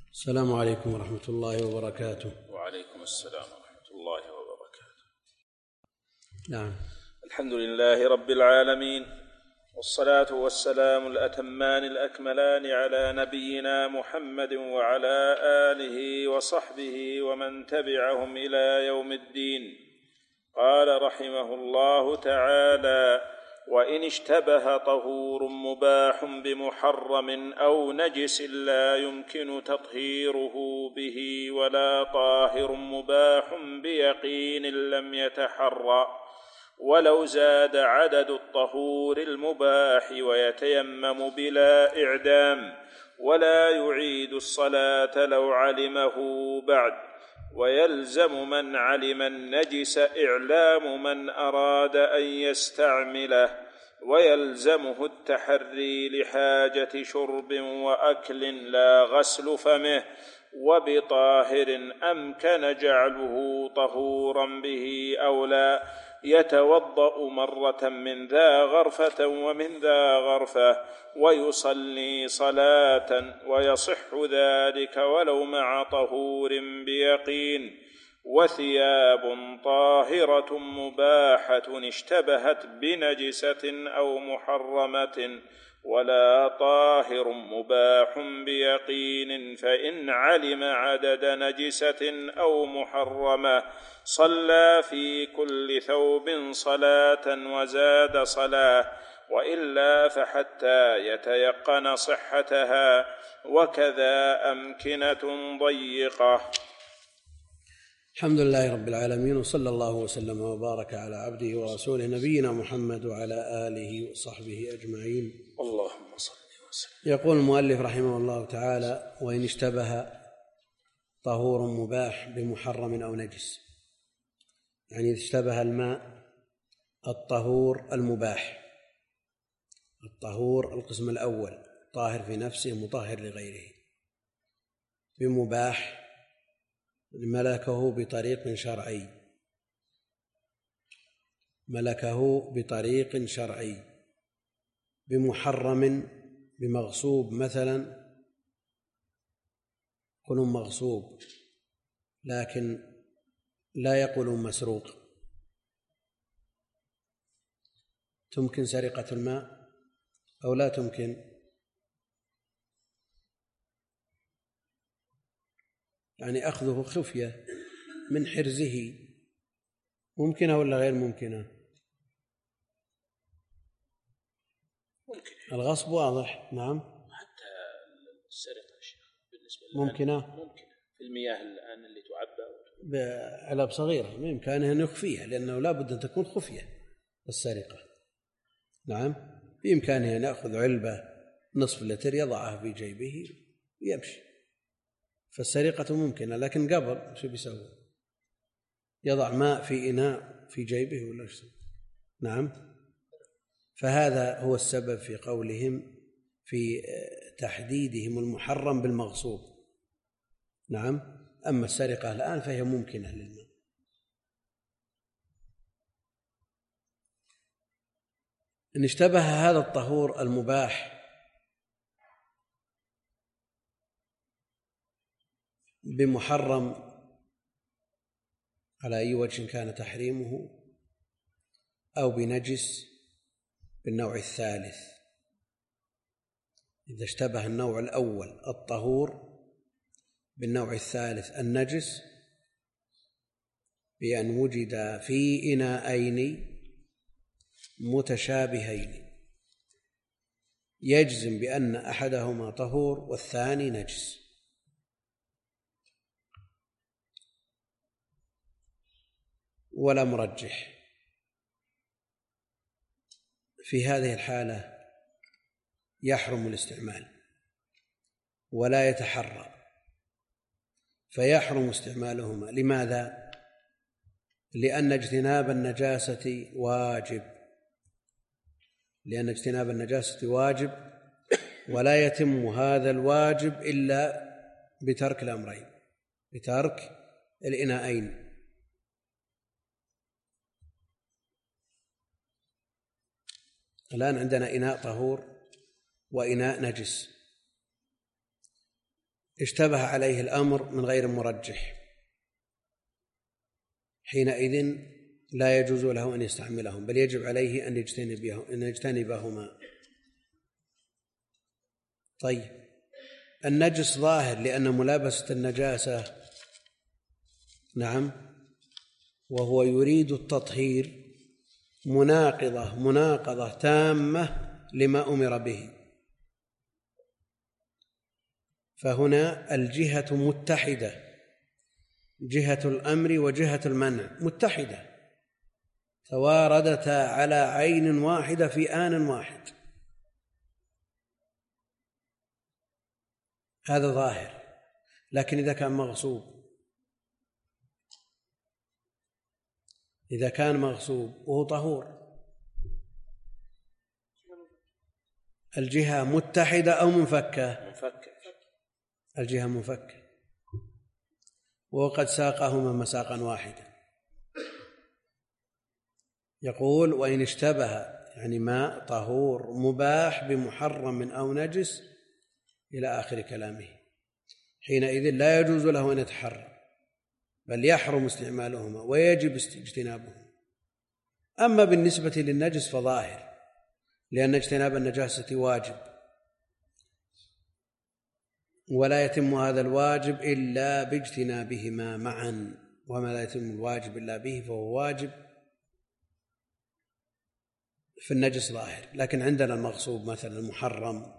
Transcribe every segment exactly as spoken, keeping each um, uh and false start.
السلام عليكم ورحمة الله وبركاته. وعليكم السلام ورحمة الله وبركاته. نعم. الحمد لله رب العالمين، والصلاة والسلام الأتمان الأكملان على نبينا محمد وعلى آله وصحبه ومن تبعهم إلى يوم الدين. قال رحمه الله تعالى: وإن اشتبه طهور مباح بمحرم أو نجس لا يمكن تطهيره به ولا طاهر مباح بيقين لم يتحرى، ولو زاد عدد الطهور المباح ويتيمم بلا إعدام، ولا يعيد الصلاة لو علمه بعد، ويلزم من علم النجس إعلام من أراد أن يستعمله، ويلزمه التحري لحاجة شرب وأكل لا غسل فمه، وبطاهر أمكن جعله طهورا به أو لا يتوضأ مرة من ذا غرفة ومن ذا غرفة ويصلي صلاة، ويصح ذلك ولو مع طهور بيقين. وثياب طاهرة مباحة اشتبهت بنجسة أو محرمة، ولا طاهر مباح بيقين، فإن علم عدد نجسة أو محرمة صلى في كل ثوب صلاة وزاد صلاة، وإلا فحتى يتيقن صحتها، وكذا أمكنة ضيقة. الحمد لله رب العالمين، وصلى الله وسلم وبارك على عبده ورسوله نبينا محمد وعلى آله وصحبه أجمعين. اللهم صل وسلم. يقول المؤلف رحمه الله تعالى: وإن اشتبه طهور مباح بمحرم أو نجس، يعني اشتبه الماء الطهور المباح. الطهور القسم الأول طاهر في نفسه مطهر لغيره، بمباح ملكه بطريق شرعي ملكه بطريق شرعي بمحرم بمغصوب، مثلا يقولون مغصوب لكن لا يقولون مسروق. تمكن سرقة الماء أو لا تمكن؟ يعني أخذه خفية من حرزه، ممكنة ولا غير ممكنة؟ ممكن. الغصب واضح. نعم. حتى السرقة يا شيخ بالنسبة ممكنة ممكن في المياه الآن اللي تعبى بعلب صغيرة بإمكانه أن يخفيها، لأنه لا بد أن تكون خفية السرقة. نعم، بإمكانه أن يأخذ علبة نصف لتر يضعها في جيبه ويمشي، فالسرقة ممكنة. لكن قبل شو بيسوي؟ يضع ماء في إناء في جيبه ولا شو؟ نعم. فهذا هو السبب في قولهم في تحديدهم المحرم بالمغصوب. نعم. أما السرقة الآن فهي ممكنة للماء. إن اشتبه هذا الطهور المباح بمحرم على أي وجه كان تحريمه، أو بنجس بالنوع الثالث. إذا اشتبه النوع الأول الطهور بالنوع الثالث النجس، بأن وجد في إناءين متشابهين يجزم بأن أحدهما طهور والثاني نجس، ولا مرجح. في هذه الحالة يحرم الاستعمال ولا يتحرى، فيحرم استعمالهما. لماذا؟ لأن اجتناب النجاسة واجب لأن اجتناب النجاسة واجب ولا يتم هذا الواجب إلا بترك الأمرين، بترك الإناءين. الآن عندنا إناء طهور وإناء نجس. اشتبه عليه الأمر من غير مرجح، حينئذ لا يجوز له أن يستعملهم، بل يجب عليه أن أن يجتنبهما. طيب، النجس ظاهر لأن ملابسة النجاسة، نعم، وهو يريد التطهير، مناقضة مناقضة تامة لما أمر به، فهنا الجهة متحدة، جهة الأمر وجهة المنع متحدة، تواردتا على عين واحدة في آن واحد. هذا ظاهر. لكن إذا كان مغصوب إذا كان مغصوب وهو طهور، الجهة متحدة أو منفكة؟ منفكة. الجهة منفكة، وقد ساقهما مساقا واحدا. يقول: وإن اشتبه، يعني ماء طهور مباح بمحرم أو نجس إلى آخر كلامه، حينئذ لا يجوز له أن يتحرم، بل يحرم استعمالهما ويجب اجتنابهما. أما بالنسبة للنجس فظاهر، لأن اجتناب النجاسة واجب، ولا يتم هذا الواجب إلا باجتنابهما معا، وما لا يتم الواجب إلا به فهو واجب. في النجس ظاهر. لكن عندنا المغصوب مثلا المحرم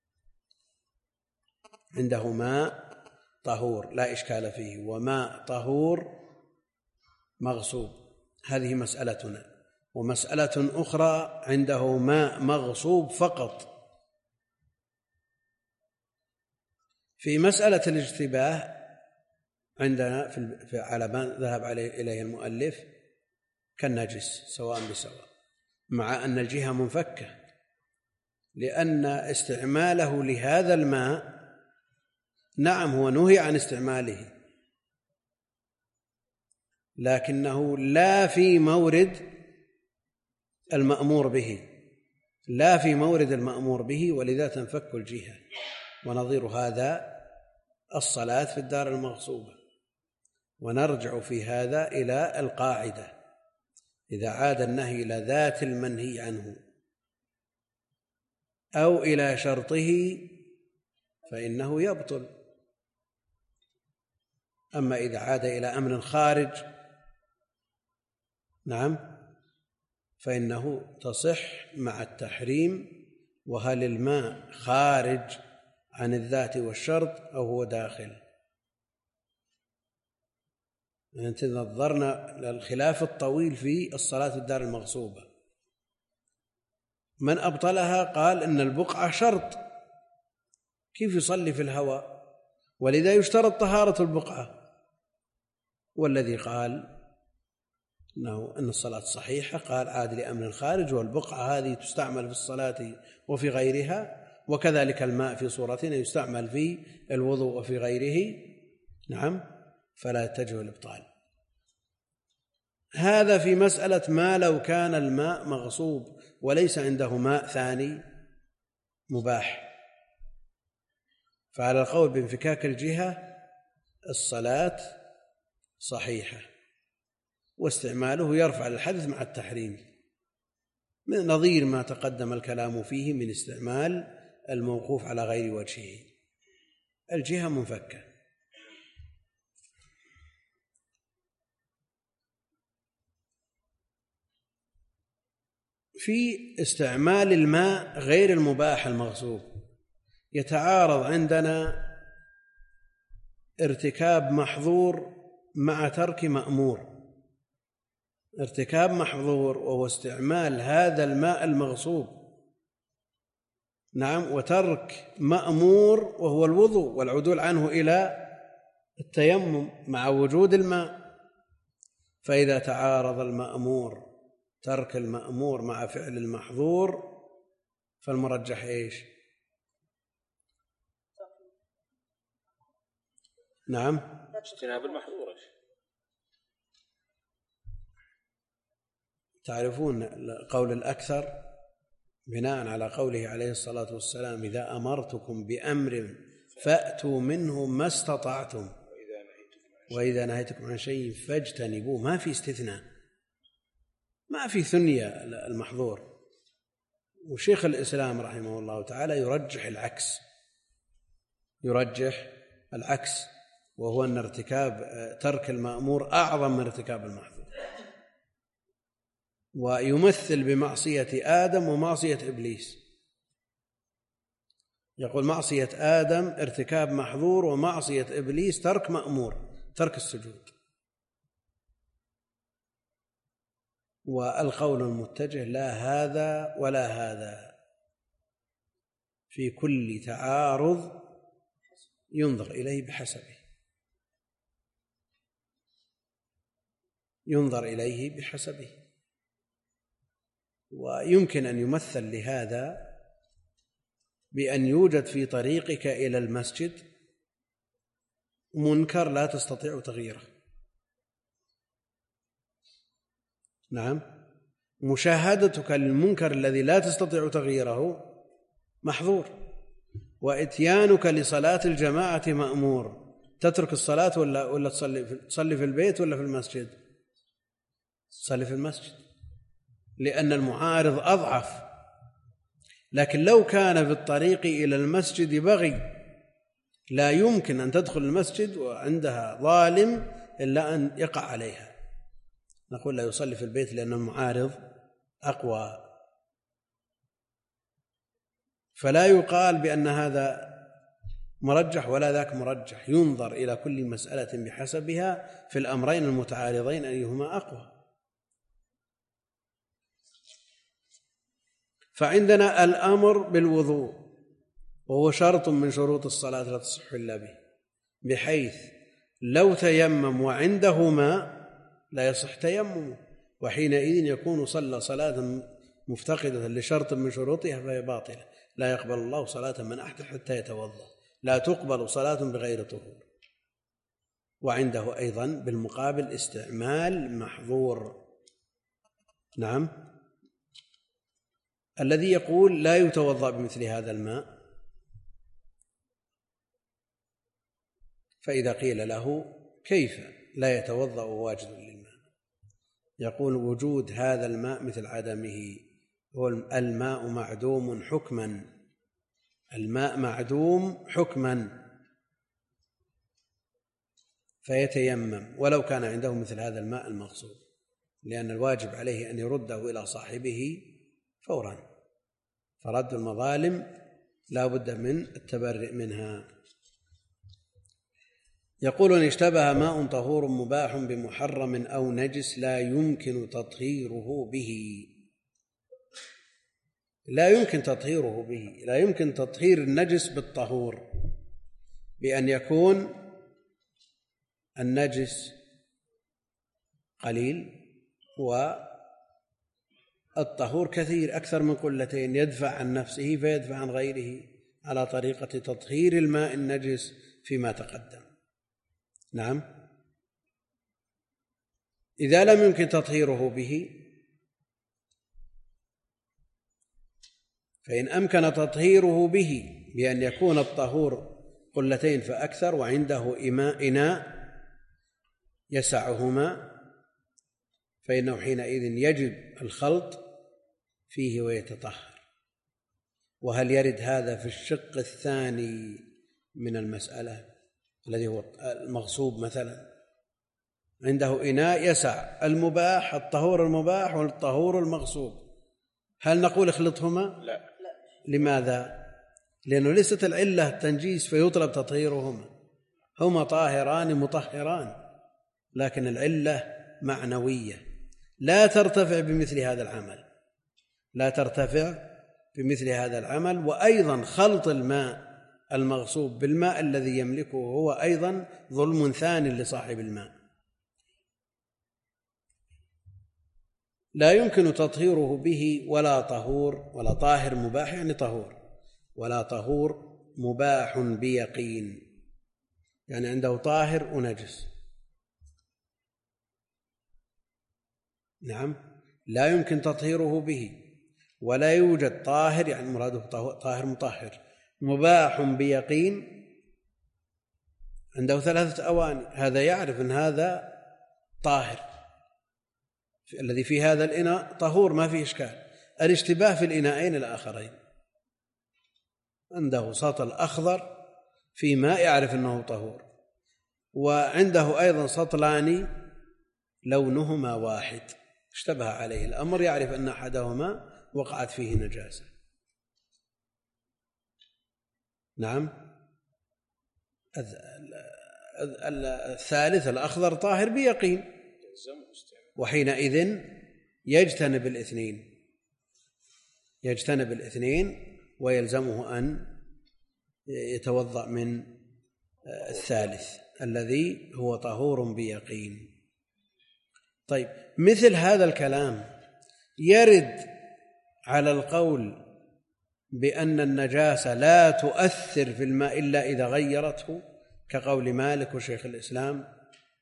عنده ماء طهور لا إشكال فيه، وماء طهور مغصوب، هذه مسألتنا. ومسألة أخرى عنده ماء مغصوب فقط. في مسألة الاشتباه عندنا في على ما ذهب عليه إليه المؤلف كالنجس سواء بسواء، مع أن الجهة منفكة، لأن استعماله لهذا الماء، نعم هو نهي عن استعماله، لكنه لا في مورد المأمور به، لا في مورد المأمور به، ولذا تنفك الجهة. ونظير هذا الصلاة في الدار المغصوبة. ونرجع في هذا إلى القاعدة: إذا عاد النهي إلى ذات المنهي عنه أو إلى شرطه فإنه يبطل. أما إذا عاد إلى أمر خارج، نعم، فإنه تصح مع التحريم. وهل الماء خارج عن الذات والشرط أو هو داخل؟ أنت نظرنا للخلاف الطويل في الصلاة في الدار المغصوبة. من أبطلها قال إن البقعة شرط، كيف يصلي في الهواء؟ ولذا يشترط طهارة البقعة. والذي قال إنه أن الصلاة صحيحة قال عاد لأمر خارج، والبقعة هذه تستعمل في الصلاة وفي غيرها، وكذلك الماء في صورتنا يستعمل في الوضوء وفي غيره، نعم، فلا يتجه الإبطال. هذا في مسألة ما لو كان الماء مغصوب وليس عنده ماء ثاني مباح، فعلى القول بانفكاك الجهة الصلاة صحيحة، واستعماله يرفع الحدث مع التحريم، من نظير ما تقدم الكلام فيه من استعمال الموقوف على غير وجهه. الجهة منفكة. في استعمال الماء غير المباح المغصوب يتعارض عندنا ارتكاب محظور مع ترك مأمور. ارتكاب محظور وهو استعمال هذا الماء المغصوب، نعم، وترك مأمور وهو الوضوء والعدول عنه إلى التيمم مع وجود الماء. فإذا تعارض المأمور، ترك المأمور مع فعل المحظور، فالمرجح إيش؟ نعم، اجتناب المحظور. تعرفون قول الأكثر بناء على قوله عليه الصلاة والسلام: إذا أمرتكم بأمر فأتوا منه ما استطعتم وإذا نهيتكم عن شيء فاجتنبوه. ما في استثناء، ما في ثنية المحظور. وشيخ الإسلام رحمه الله تعالى يرجح العكس، يرجح العكس وهو أن ارتكاب ترك المأمور أعظم من ارتكاب المحظور، ويمثل بمعصية آدم ومعصية إبليس. يقول معصية آدم ارتكاب محظور، ومعصية إبليس ترك مأمور، ترك السجود. والقول المتجه لا هذا ولا هذا، في كل تعارض ينظر إليه بحسبه، ينظر إليه بحسبه. ويمكن أن يمثل لهذا بأن يوجد في طريقك إلى المسجد منكر لا تستطيع تغييره. نعم، مشاهدتك للمنكر الذي لا تستطيع تغييره محظور، وإتيانك لصلاة الجماعة مأمور. تترك الصلاة ولا ولا تصلي في تصلي في البيت ولا في المسجد؟ تصلي في المسجد، لأن المعارض أضعف. لكن لو كان في الطريق إلى المسجد بغي، لا يمكن أن تدخل المسجد وعندها ظالم إلا أن يقع عليها، نقول لا يصلي في البيت لأن المعارض أقوى. فلا يقال بأن هذا مرجح ولا ذاك مرجح، ينظر إلى كل مسألة بحسبها في الأمرين المتعارضين أيهما أقوى. فعندنا الأمر بالوضوء، وهو شرط من شروط الصلاة لا تصح إلا به، بحيث لو تيمم وعنده ماء لا يصح تيممه، وحينئذ يكون صلى صلاة مفتقدة لشرط من شروطها فهي باطلة. لا يقبل الله صلاة من أحدث حتى يتوضأ، لا تقبل صلاة بغير طهور. وعنده أيضا بالمقابل استعمال محظور. نعم، الذي يقول لا يتوضأ بمثل هذا الماء، فإذا قيل له كيف لا يتوضأ واجد للماء، يقول وجود هذا الماء مثل عدمه، هو الماء معدوم حكما، الماء معدوم حكما، فيتيمم ولو كان عنده مثل هذا الماء المغصوب، لأن الواجب عليه أن يرده إلى صاحبه فورا، فرد المظالم لا بد من التبرئ منها. يقول إن اشتبه ماء طهور مباح بمحرم أو نجس لا يمكن تطهيره به، لا يمكن تطهيره به، لا يمكن تطهير النجس بالطهور، بأن يكون النجس قليل والطهور كثير أكثر من قلتين، يدفع عن نفسه فيدفع عن غيره على طريقة تطهير الماء النجس فيما تقدم. نعم، إذا لم يمكن تطهيره به فإن أمكن تطهيره به بأن يكون الطهور قلتين فأكثر وعنده إناء يسعهما، فإنه حينئذ يجب الخلط فيه ويتطهر. وهل يرد هذا في الشق الثاني من المسألة الذي هو المغصوب؟ مثلا عنده إناء يسع المباح، الطهور المباح والطهور المغصوب، هل نقول اخلطهما؟ لا. لماذا؟ لأنه ليست العلة التنجيس فيطلب تطهيرهما، هما طاهران مطهران، لكن العلة معنوية لا ترتفع بمثل هذا العمل، لا ترتفع بمثل هذا العمل. وأيضا خلط الماء المغصوب بالماء الذي يملكه هو أيضا ظلم ثاني لصاحب الماء، لا يمكن تطهيره به ولا طهور ولا طاهر مباح يعني طهور، ولا طهور مباح بيقين، يعني عنده طاهر ونجس. نعم، لا يمكن تطهيره به ولا يوجد طاهر، يعني مراده طاهر مطهر مباح بيقين، عنده ثلاثة أواني، هذا يعرف أن هذا طاهر، الذي في هذا الإناء طهور ما فيه إشكال. الاشتباه في الإناءين الآخرين، عنده سطل أخضر في ماء يعرف أنه طهور، وعنده أيضا سطلان لونهما واحد اشتبه عليه الأمر، يعرف أن أحدهما وقعت فيه نجاسة. نعم. الثالث الأخضر طاهر بيقين، وحينئذ يجتنب الاثنين يجتنب الاثنين ويلزمه أن يتوضأ من الثالث الذي هو طهور بيقين. طيب، مثل هذا الكلام يرد على القول بأن النجاسة لا تؤثر في الماء إلا إذا غيرته، كقول مالك وشيخ الإسلام.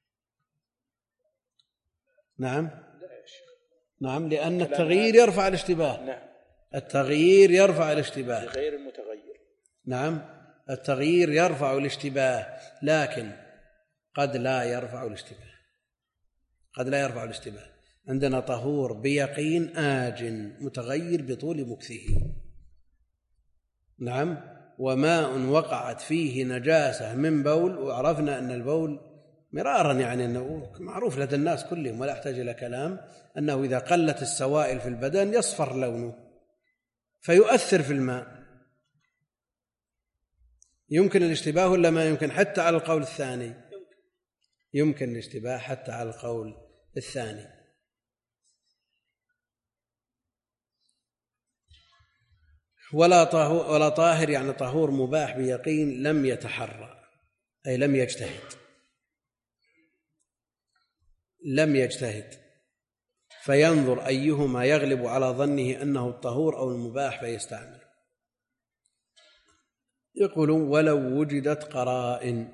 نعم نعم لأن التغيير يرفع الاشتباه. نعم. التغيير يرفع الاشتباه غير المتغير. نعم، التغيير يرفع الاشتباه، لكن قد لا يرفع الاشتباه قد لا يرفع الاشتباه عندنا طهور بيقين آج متغير بطول مكثه. نعم. وماء وقعت فيه نجاسة من بول، وعرفنا أن البول مرارا يعني أنه معروف لدى الناس كلهم ولا يحتاج إلى كلام، أنه إذا قلت السوائل في البدن يصفر لونه فيؤثر في الماء. يمكن الاشتباه ولا ما يمكن؟ حتى على القول الثاني يمكن الاشتباه حتى على القول الثاني. ولا طاهر, ولا طاهر يعني طهور مباح بيقين لم يتحرى، أي لم يجتهد لم يجتهد فينظر أيهما يغلب على ظنه أنه الطهور أو المباح فيستعمل. يقول ولو وجدت قرائن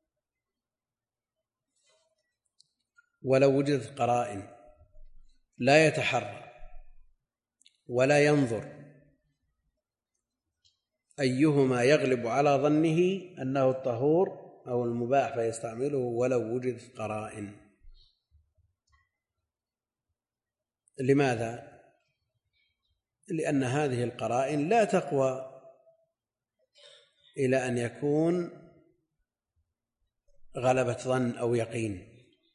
ولو وجدت قرائن لا يتحرى ولا ينظر أيهما يغلب على ظنه أنه الطهور أو المباح فيستعمله ولو وجدت قرائن. لماذا؟ لأن هذه القرائن لا تقوى إلى أن يكون غلبة ظن أو يقين.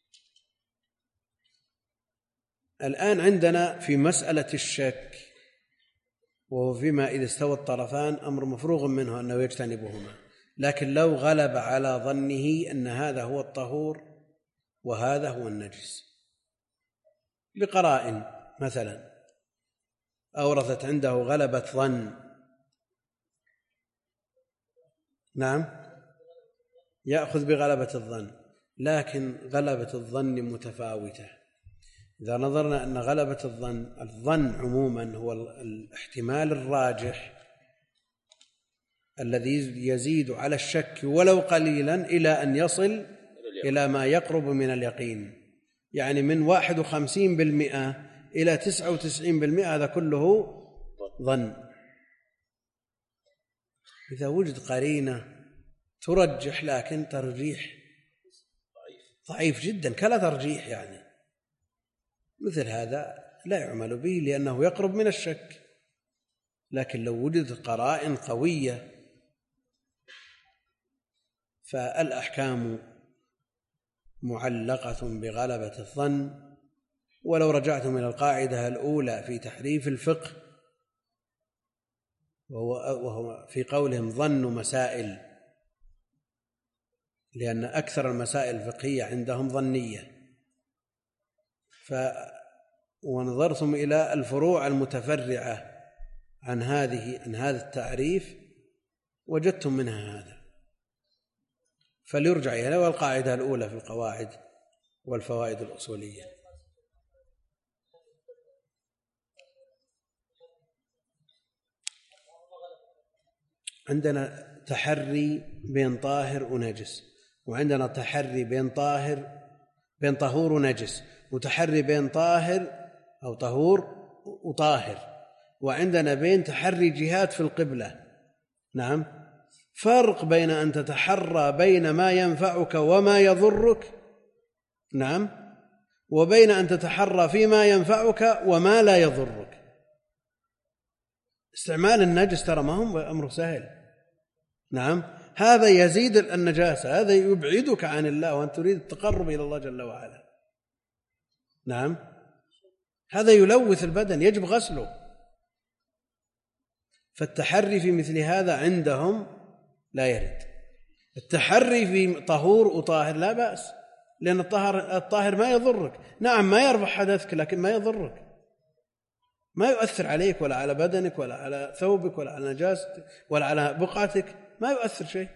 الآن عندنا في مسألة الشك، وهو فيما إذا استوى الطرفان أمر مفروغ منه أنه يجتنبهما، لكن لو غلب على ظنه أن هذا هو الطهور وهذا هو النجس بقرائن مثلا أورثت عنده غلبة ظن، نعم يأخذ بغلبة الظن، لكن غلبة الظن متفاوتة. إذا نظرنا أن غلبة الظن الظن عموما هو الاحتمال الراجح الذي يزيد على الشك ولو قليلا إلى أن يصل إلى ما يقرب من اليقين، يعني من واحد وخمسين بالمئة إلى تسعة وتسعين بالمئة هذا كله ظن. إذا وجد قرينة ترجح لكن ترجيح ضعيف جدا كلا ترجيح، يعني مثل هذا لا يعمل به لأنه يقرب من الشك. لكن لو وجدت قرائن قوية فالأحكام معلقة بغلبة الظن. ولو رجعتم إلى القاعدة الأولى في تحريف الفقه وهو في قولهم ظن مسائل، لأن أكثر المسائل الفقهية عندهم ظنية، ف ونظرتم إلى الفروع المتفرعة عن هذه عن هذا التعريف وجدتم منها هذا، فليرجع إلى القاعدة الأولى في القواعد والفوائد الأصولية. عندنا تحري بين طاهر ونجس، وعندنا تحري بين طاهر بين طهور ونجس، وتحري بين طاهر أو طهور وطاهر، وعندنا بين تحري جهات في القبلة. نعم، فرق بين أن تتحرى بين ما ينفعك وما يضرك، نعم، وبين أن تتحرى فيما ينفعك وما لا يضرك. استعمال النجس ترى ما هو أمر سهل، نعم، هذا يزيد النجاسة، هذا يبعدك عن الله وأنت تريد التقرب إلى الله جل وعلا، نعم، هذا يلوث البدن يجب غسله. فالتحري في مثل هذا عندهم لا يرد. التحري في طهور وطاهر لا بأس، لأن الطاهر, الطاهر ما يضرك، نعم ما يرفع حدثك لكن ما يضرك، ما يؤثر عليك ولا على بدنك ولا على ثوبك ولا على نجاستك ولا على بقعتك، ما يؤثر شيء.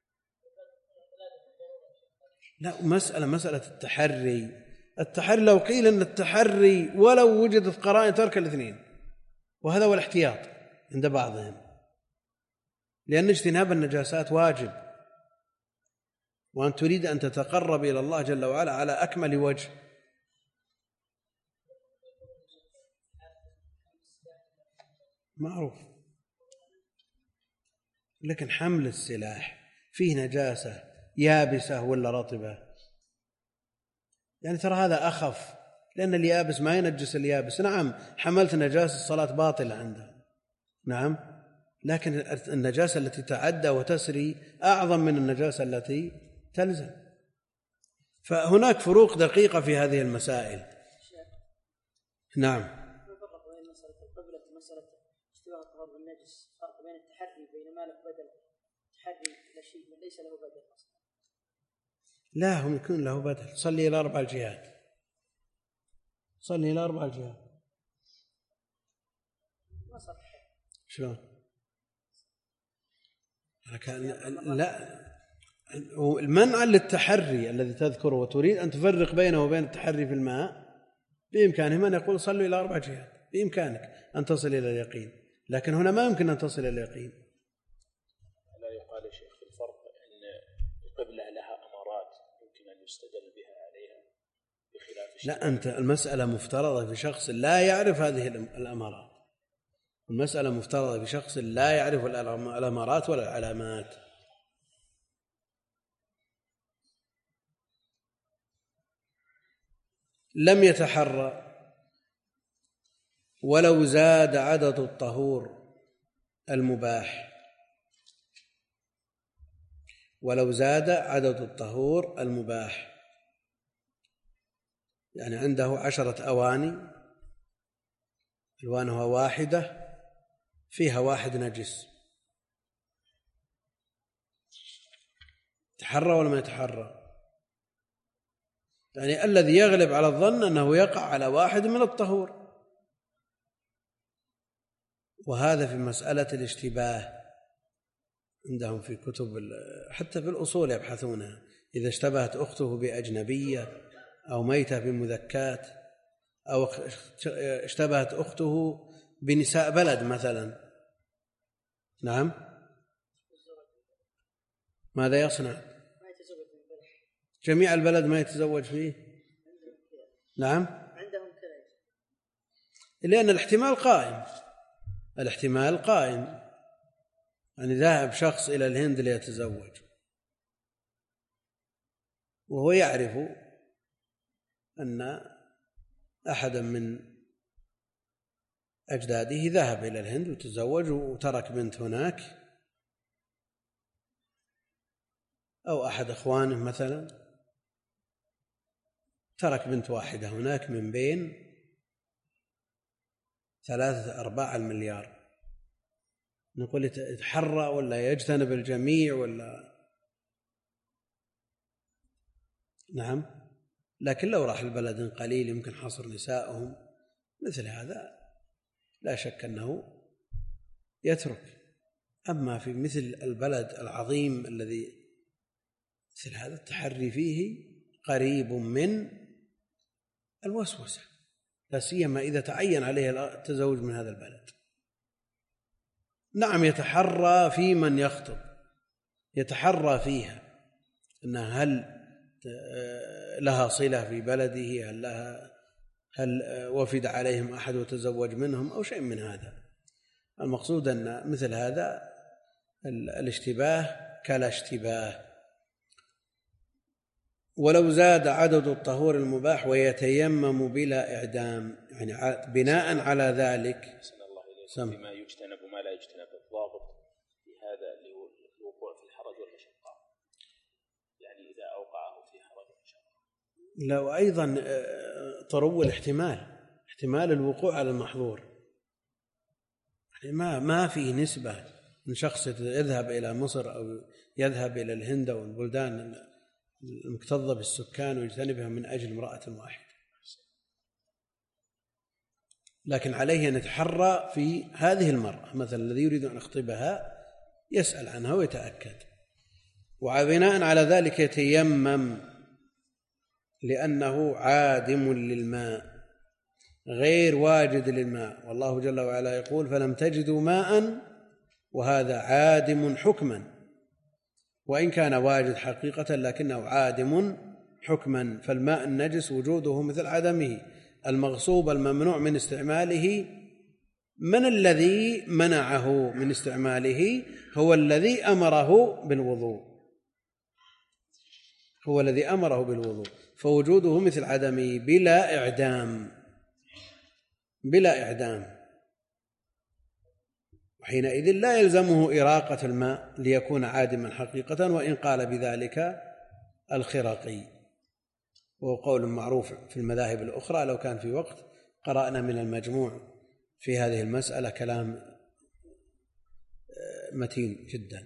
لا، مسألة مسألة التحري التحري لو قيل أن التحري ولو وجدت قرائن ترك الاثنين، وهذا هو الاحتياط عند بعضهم، لأن اجتناب النجاسات واجب، وأن تريد أن تتقرب إلى الله جل وعلا على أكمل وجه. معروف، لكن حمل السلاح فيه نجاسة يابسة ولا رطبة، يعني ترى هذا أخف، لأن اليابس ما ينجس اليابس. نعم حملت نجاسة الصلاة باطلة عندهم، نعم، لكن النجاسة التي تعدى وتسري أعظم من النجاسة التي تلزم. فهناك فروق دقيقة في هذه المسائل. نعم. لا، هم يكون له بدل. صلي إلى أربع الجهات، صلي إلى أربع الجهات. شلون؟ لا، المنع للتحري الذي تذكره وتريد أن تفرق بينه وبين التحري في الماء، بإمكانهم أن يقول صلوا إلى أربع جهات، بإمكانك أن تصل إلى اليقين، لكن هنا ما يمكن أن تصل إلى اليقين. لا يقال يا شيخ الفرق أن القبلة لها أمارات يمكن أن يستدل بها عليها بخلاف. لا، أنت المسألة مفترضة في شخص لا يعرف هذه الأمارات، المسألة مفترضة في شخص لا يعرف الأمارات ولا العلامات. لم يتحرى ولو زاد عدد الطهور المباح، ولو زاد عدد الطهور المباح، يعني عنده عشرة أواني ألوانها واحدة فيها واحد نجس، تحرى ولا ما يتحرى؟ يعني الذي يغلب على الظن أنه يقع على واحد من الطهور، وهذا في مسألة الاشتباه عندهم في كتب حتى في الأصول يبحثونها. إذا اشتبهت أخته بأجنبية أو ميتة بمذكات أو اشتبهت أخته بنساء بلد مثلا، نعم، ماذا يصنع؟ جميع البلد ما يتزوج فيه، نعم، لأن الاحتمال قائم، الاحتمال قائم، يعني ذهب شخص إلى الهند ليتزوج وهو يعرف أن أحدا من أجداده ذهب إلى الهند وتزوج وترك بنت هناك، أو أحد أخوانه مثلا ترك بنت واحدة هناك من بين ثلاثة أرباع المليار، نقول يتحرى ولا يجتنب الجميع ولا؟ نعم، لكن لو راح البلد قليل يمكن حصر نسائهم مثل هذا لا شك أنه يترك. أما في مثل البلد العظيم الذي مثل هذا التحري فيه قريب من الوسوسة، لا سيما إذا تعين عليه التزوج من هذا البلد. نعم يتحرى في من يخطب، يتحرى فيها أنها هل لها صلة في بلده، هل لها هل وفد عليهم أحد وتزوج منهم أو شيء من هذا. المقصود أن مثل هذا الاشتباه كلا اشتباه. ولو زاد عدد الطهور المباح ويتيمم بلا إعدام، يعني بناء على ذلك سم فيما يجتنب وما لا يجتنب، الضابط في هذا الوقوع في الحرج والمشقة، يعني إذا أوقعه في حرج ومشقة. لا، وأيضا طرو الاحتمال، احتمال الوقوع على المحظور، يعني ما ما في نسبة من شخص يذهب إلى مصر أو يذهب إلى الهند أو البلدان المكتظة بالسكان ويجتنبها من أجل امرأة واحدة، لكن عليه أن يتحرى في هذه المرأة مثلا الذي يريد أن يخطبها، يسأل عنها ويتأكد، وبناء على ذلك يتيمم لأنه عادم للماء غير واجد للماء، والله جل وعلا يقول فلم تجدوا ماء، وهذا عادم حكما، وإن كان واجد حقيقة لكنه عادم حكما. فالماء النجس وجوده مثل عدمه. المغصوب الممنوع من استعماله، من الذي منعه من استعماله؟ هو الذي أمره بالوضوء، هو الذي أمره بالوضوء، فوجوده مثل عدمه بلا إعدام، بلا إعدام، وحينئذ لا يلزمه إراقة الماء ليكون عادما حقيقة، وإن قال بذلك الخرقي، وهو قول معروف في المذاهب الأخرى. لو كان في وقت قرأنا من المجموع في هذه المسألة كلام متين جدا.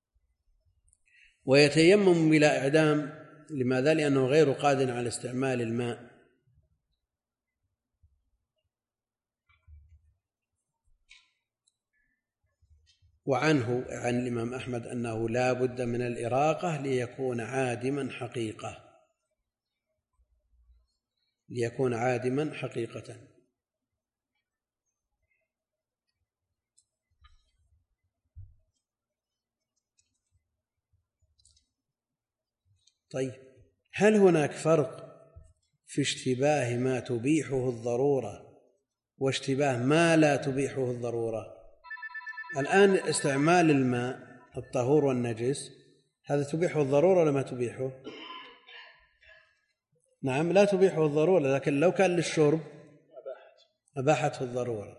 ويتيمم بلا إعدام، لماذا؟ لأنه غير قادر على استعمال الماء. وعنه عن الإمام أحمد أنه لا بد من الإراقة ليكون عادما حقيقة، ليكون عادما حقيقة. طيب، هل هناك فرق في اشتباه ما تبيحه الضرورة واشتباه ما لا تبيحه الضرورة؟ الآن استعمال الماء الطهور والنجس هذا تبيحه الضرورة ولا ما تبيحه؟ نعم، لا تبيحه الضرورة، لكن لو كان للشرب أباحته الضرورة.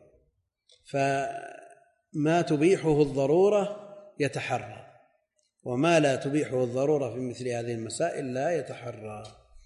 فما تبيحه الضرورة يتحرى، وما لا تبيحه الضرورة في مثل هذه المسائل لا يتحرى.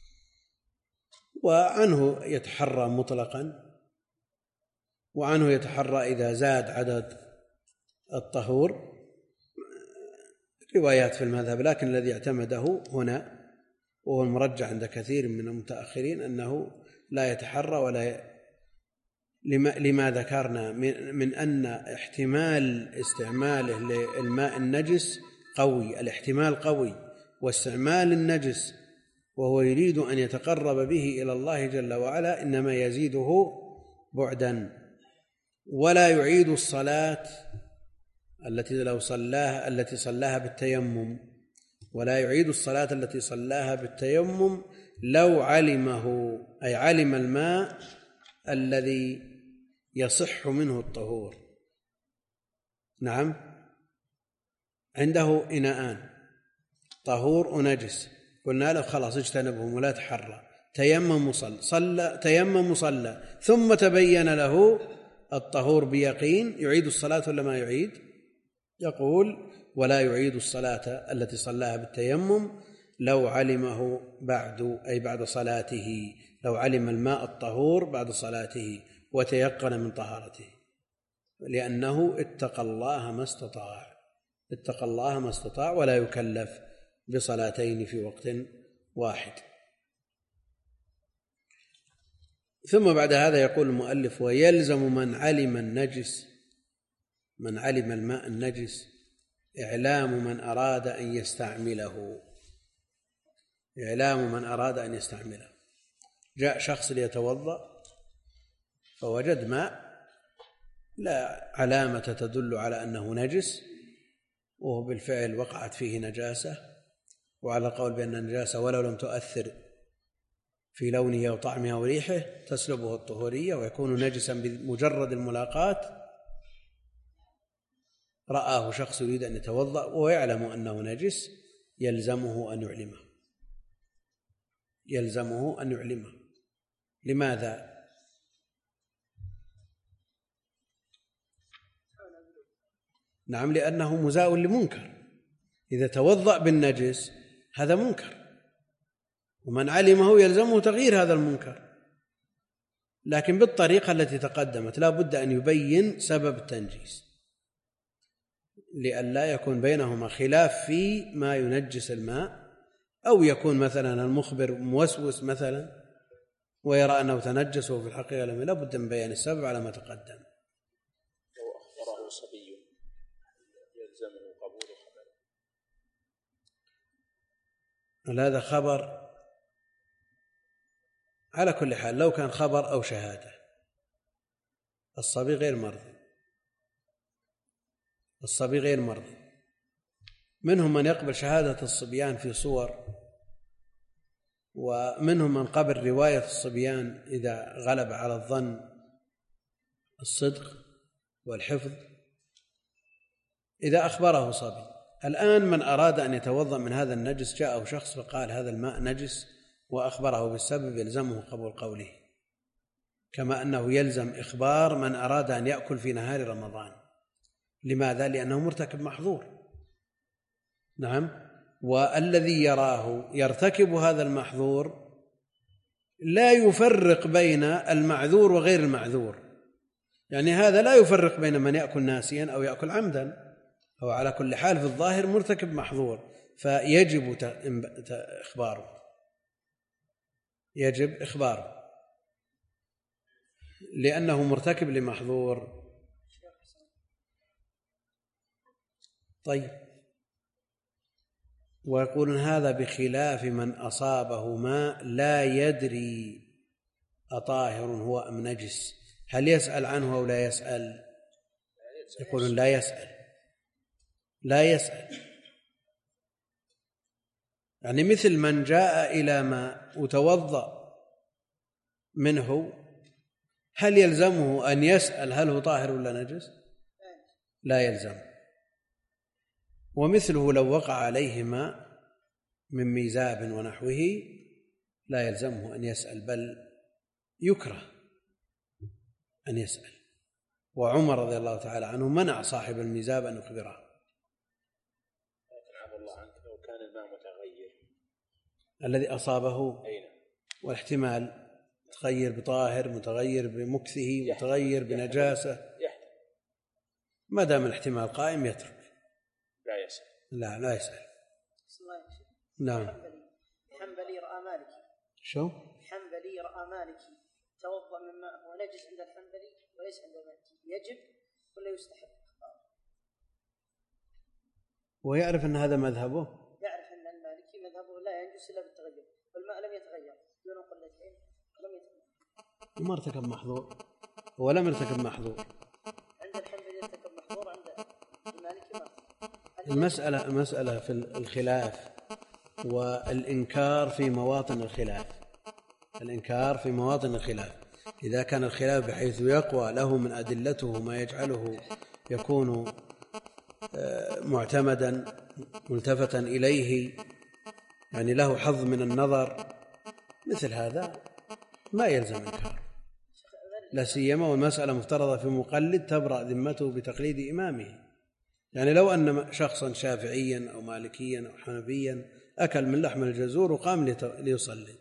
وعنه يتحرى مطلقا، وعنه يتحرى إذا زاد عدد الطهور، روايات في المذهب، لكن الذي اعتمده هنا وهو المرجح عند كثير من المتأخرين أنه لا يتحرى ولا ي... لما... لما ذكرنا من... من أن احتمال استعماله للماء النجس قوي، الاحتمال قوي، واستعمال النجس وهو يريد أن يتقرب به إلى الله جل وعلا إنما يزيده بعدا. ولا يعيد الصلاة التي لو صلاها التي صلاها بالتيمم، ولا يعيد الصلاة التي صلاها بالتيمم لو علمه، أي علم الماء الذي يصح منه الطهور. نعم، عنده إناءان طهور ونجس، قلنا له خلاص اجتنبهم ولا تحرى، تيمم وصلى، صلى تيمم وصلى، ثم تبين له الطهور بيقين، يعيد الصلاة ولا ما يعيد؟ يقول ولا يعيد الصلاة التي صلاها بالتيمم لو علمه بعد، أي بعد صلاته، لو علم الماء الطهور بعد صلاته وتيقن من طهارته، لأنه اتقى الله ما استطاع، اتقى الله ما استطاع ولا يكلف بصلاتين في وقت واحد. ثم بعد هذا يقول المؤلف ويلزم من علم النجس، من علم الماء النجس إعلام من أراد أن يستعمله، إعلام من أراد أن يستعمله. جاء شخص ليتوضأ فوجد ماء لا علامة تدل على أنه نجس، وهو بالفعل وقعت فيه نجاسة، وعلى قول بأن النجاسة ولو لم تؤثر في لونه أو طعمه أو ريحه تسلبه الطهورية ويكون نجسا بمجرد الملاقاة. رآه شخص يريد أن يتوضأ ويعلم أنه نجس يلزمه أن يعلمه يلزمه أن يعلمه لماذا؟ نعم، لأنه مزاء لمنكر. إذا توضأ بالنجس هذا منكر، ومن علمه يلزمه تغيير هذا المنكر، لكن بالطريقة التي تقدمت لا بد أن يبين سبب التنجيس لئلا يكون بينهما خلاف في ما ينجس الماء، أو يكون مثلا المخبر موسوس مثلا ويرى أنه تنجس وفي الحقيقة لم. لا بد من بيان السبب على ما تقدم. لو أخبره صبي يلزمه قبول خبره. هذا خبر على كل حال، لو كان خبر أو شهادة الصبي غير مرضي، الصبي غير مرضي. منهم من يقبل شهادة الصبيان في صور، ومنهم من قبل رواية الصبيان إذا غلب على الظن الصدق والحفظ إذا أخبره صبي. الآن من أراد أن يتوضأ من هذا النجس جاءه شخص فقال هذا الماء نجس وأخبره بالسبب، يلزمه قبول قوله، كما أنه يلزم إخبار من أراد أن يأكل في نهار رمضان. لماذا؟ لأنه مرتكب محظور. نعم، والذي يراه يرتكب هذا المحظور لا يفرق بين المعذور وغير المعذور، يعني هذا لا يفرق بين من يأكل ناسيا أو يأكل عمدا، هو على كل حال في الظاهر مرتكب محظور، فيجب إخباره، يجب إخباره لأنه مرتكب لمحظور. طيب، ويقولون هذا بخلاف من أصابه ماء لا يدري أطاهر هو أم نجس، هل يسأل عنه أو لا يسأل؟ يقولون لا يسأل، لا يسأل، يعني مثل من جاء إلى ماء وتوضأ منه هل يلزمه أن يسأل هل هو طاهر ولا نجس؟ لا يلزم. ومثله لو وقع عليه ماء من ميزاب ونحوه لا يلزمه أن يسأل، بل يكره أن يسأل. وعمر رضي الله تعالى عنه منع صاحب الميزاب أن يخبره. الله عنك لو كان الماء متغير الذي أصابه والاحتمال متغير بطاهر، متغير بمكثه، متغير بنجاسة، ما دام الاحتمال قائم يترك، لا يسأل. لا لا يسأل. نعم. حنبلي رأى مالكي. شو؟ حنبلي رأى مالكي توضأ من ماء هو نجس عند الحنبلي وليس عند مالكي، يجب ولا يستحب؟ ويعرف أن هذا مذهبه؟ يعرف أن المالكي مذهبه لا ينجس إلا بالتغير، والماء لم يتغير دون قلتين لم يتغير. وما ارتكب محظور ولم يرتكب محظور. عند الحنبلي يرتكب محظور، عند المالكي ما. المسألة مسألة في الخلاف والإنكار في مواطن الخلاف. الإنكار في مواطن الخلاف إذا كان الخلاف بحيث يقوى له من أدلته ما يجعله يكون معتمدا ملتفتا إليه، يعني له حظ من النظر، مثل هذا ما يلزم إنكار، لا سيما والمسألة مفترضة في مقلد تبرأ ذمته بتقليد إمامه. يعني لو أن شخصا شافعيا أو مالكيا أو حنفيا أكل من لحم الجزور وقام ليصلي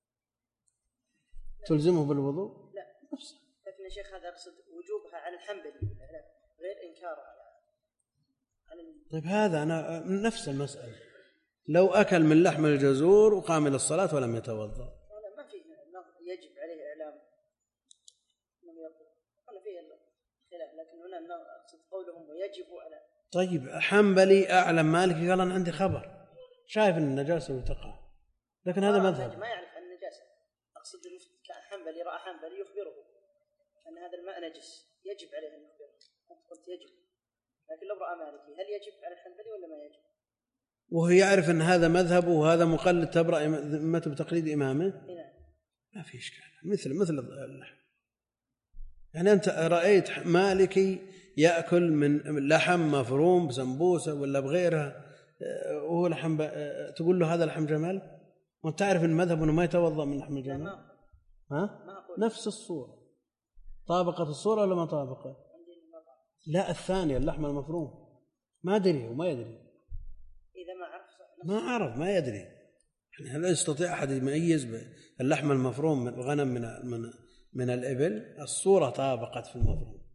تلزمه بالوضوء؟ لا، لكن يا شيخ هذا أقصد وجوبها على الحنبلي غير إنكاره على. طيب هذا أنا نفس المسألة، لو أكل من لحم الجزور وقام إلى الصلاة ولم يتوضأ ما فيه يجب عليه إعلام لم يقل ولا فيه خلاف، لكن هنا أقصد قولهم ويجب على. طيب حنبلي أعلم مالكي قال أنا عندي خبر شايف أن النجاسة تقع، لكن هذا مذهب ما يعرف عن النجاسة. أقصد كان حنبلي رأى حنبلي يخبره أن هذا الماء نجس يجب عليه أن يخبره، قلت يجب، لكن لو رأى مالكي هل يجب على الحنبلي ولا ما يجب؟ وهو يعرف أن هذا مذهبه وهذا مقلد تبرأ ذمته بتقليد إمامه؟ ما في إشكال. مثل مثل اللحم، يعني أنت رأيت مالكي يأكل من لحم مفروم بسمبوسة ولا بغيرها وهو لحم ب... تقول له هذا لحم جمل؟ وانت تعرف ان مذهب انه ما يتوضا من لحم الجمل. ها؟ نفس الصورة، طابقت الصورة ولا ما طابقت؟ لا الثانية اللحم المفروم ما أدري وما يدري. إذا ما عرف ما عرف ما يدري. يعني لا يستطيع أحد يميز اللحم المفروم من الغنم من من من الإبل. الصورة طابقت في المفروم.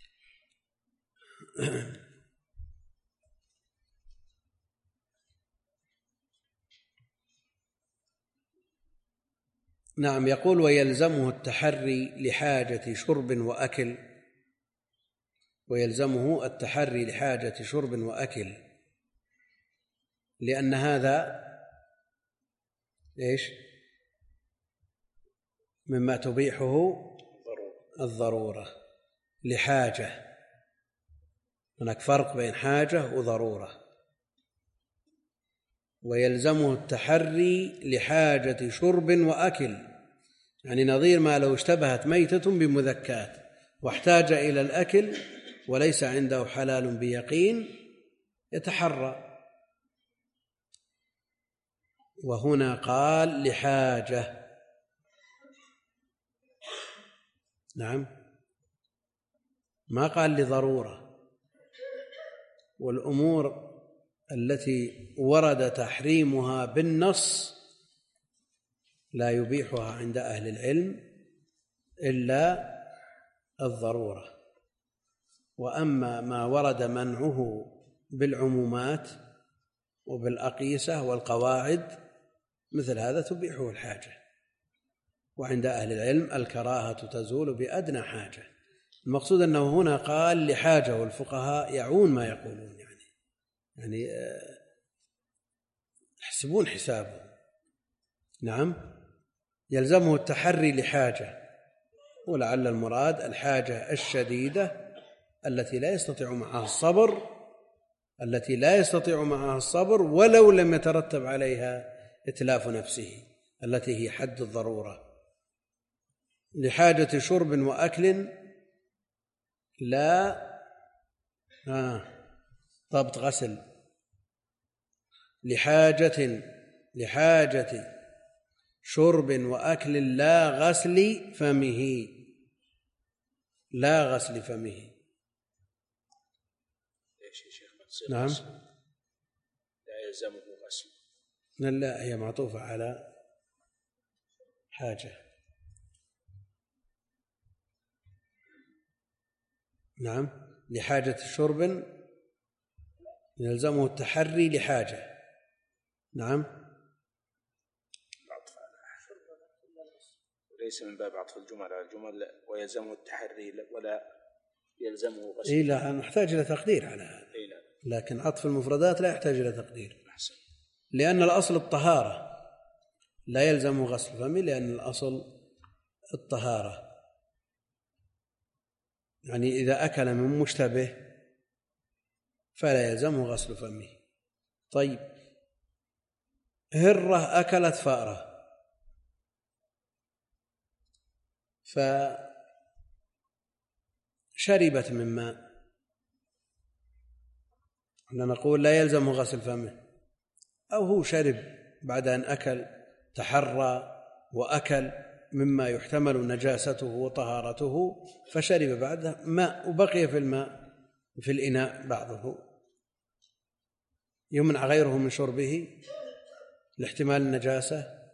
نعم. يقول ويلزمه التحري لحاجة شرب وأكل، ويلزمه التحري لحاجة شرب وأكل، لأن هذا إيش مما تبيحه الضرورة. لحاجة، هناك فرق بين حاجة وضرورة. ويلزمه التحري لحاجة شرب وأكل، يعني نظير ما لو اشتبهت ميتة بمذكات واحتاج إلى الأكل وليس عنده حلال بيقين يتحرى. وهنا قال لحاجة. نعم، ما قال لضرورة. والأمور التي ورد تحريمها بالنص لا يبيحها عند أهل العلم إلا الضرورة. وأما ما ورد منعه بالعمومات وبالأقيسة والقواعد مثل هذا تبيحه الحاجة. وعند أهل العلم الكراهة تزول بأدنى حاجة. المقصود أنه هنا قال لحاجة، والفقهاء يعون ما يقولون، يعني يعني يحسبون حسابه. نعم، يلزمه التحري لحاجة، ولعل المراد الحاجة الشديدة التي لا يستطيع معها الصبر، التي لا يستطيع معها الصبر ولو لم يترتب عليها إتلاف نفسه، التي هي حد الضرورة. لحاجة شرب وأكل لا آه ضبط غسل. لحاجة لحاجة شرب وأكل لا غسل فمه، لا غسل فمه. ليش يا شيخ؟ نعم، لا يلزمه غسل. لا، هي معطوفة على حاجة. نعم، لحاجة شرب يلزمه التحري لحاجة. نعم، وليس من باب عطف الجمل على الجمل ويلزمه التحري ولا يلزمه غسل. إيه لا، نحتاج إلى تقدير على هذا. لكن عطف المفردات لا يحتاج إلى تقدير، لأن الأصل الطهارة، لا يلزم غسل فمه لأن الأصل الطهارة. يعني إذا أكل من مشتبه فلا يلزمه غسل فمه. طيب، هرة أكلت فأرة فشربت من ماء، نقول لا يلزم غسل فمه. أو هو شرب بعد أن أكل، تحرى وأكل مما يحتمل نجاسته وطهارته، فشرب بعده ماء وبقي في الماء في الإناء بعضه، يمنع غيره من شربه لاحتمال النجاسة.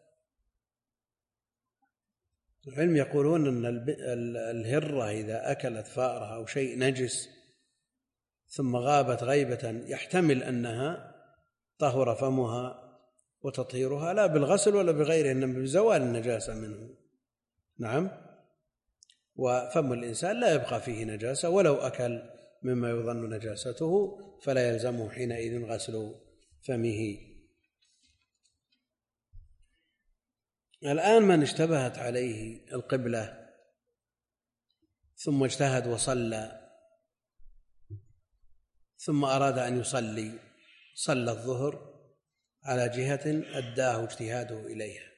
العلم يقولون أن الهرة إذا أكلت فأرة أو شيء نجس ثم غابت غيبة يحتمل أنها طهر فمها وتطهيرها لا بالغسل ولا بغيره، إنما بزوال النجاسة منه. نعم، وفم الإنسان لا يبقى فيه نجاسة ولو أكل مما يظن نجاسته، فلا يلزمه حينئذ غسل فمه. الآن من اشتبهت عليه القبلة ثم اجتهد وصلى، ثم أراد أن يصلي، صلى الظهر على جهة أداه اجتهاده إليها،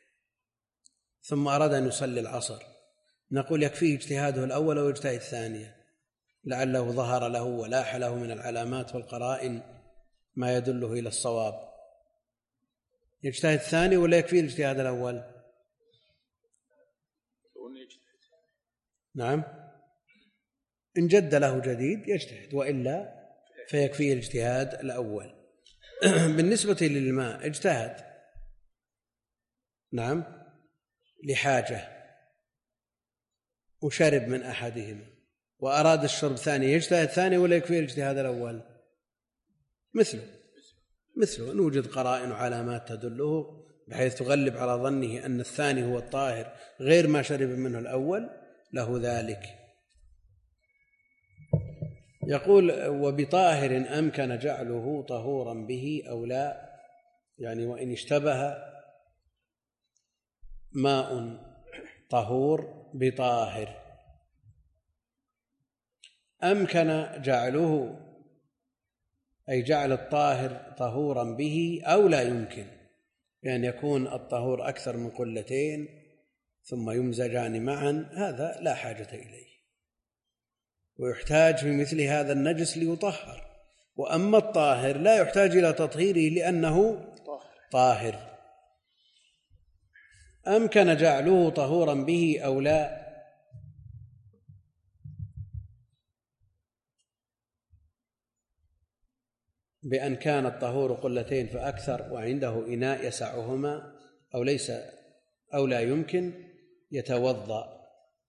ثم أراد أن يصلي العصر، نقول يكفيه اجتهاده الأول ويجتهد الثانية. لعله ظهر له ولاح له من العلامات والقرائن ما يدله إلى الصواب، يجتهد الثاني ولا يكفي الاجتهاد الأول؟ نعم، إن جد له جديد يجتهد، وإلا فيكفيه الاجتهاد الأول. بالنسبة للماء اجتهد، نعم، لحاجة وشرب من أحدهما وأراد الشرب ثاني، يجتهد ثاني ولا يكفيه الاجتهاد الأول؟ مثله مثله إن وجد قرائن وعلامات تدله بحيث تغلب على ظنه أن الثاني هو الطاهر غير ما شرب منه الأول، له ذلك. يقول: وبطاهر أمكن جعله طهورا به أو لا، يعني وإن اشتبه ماء طهور بطاهر أمكن جعله، أي جعل الطاهر طهورا به أو لا يمكن، يعني يكون الطهور أكثر من قلتين ثم يمزجان معا، هذا لا حاجة إليه، ويحتاج في مثل هذا النجس ليطهر. وأما الطاهر لا يحتاج إلى تطهيره لأنه طاهر. أمكن جعله طهورا به أو لا، بأن كان الطهور قلتين فأكثر وعنده إناء يسعهما أو ليس أو لا يمكن، يتوضأ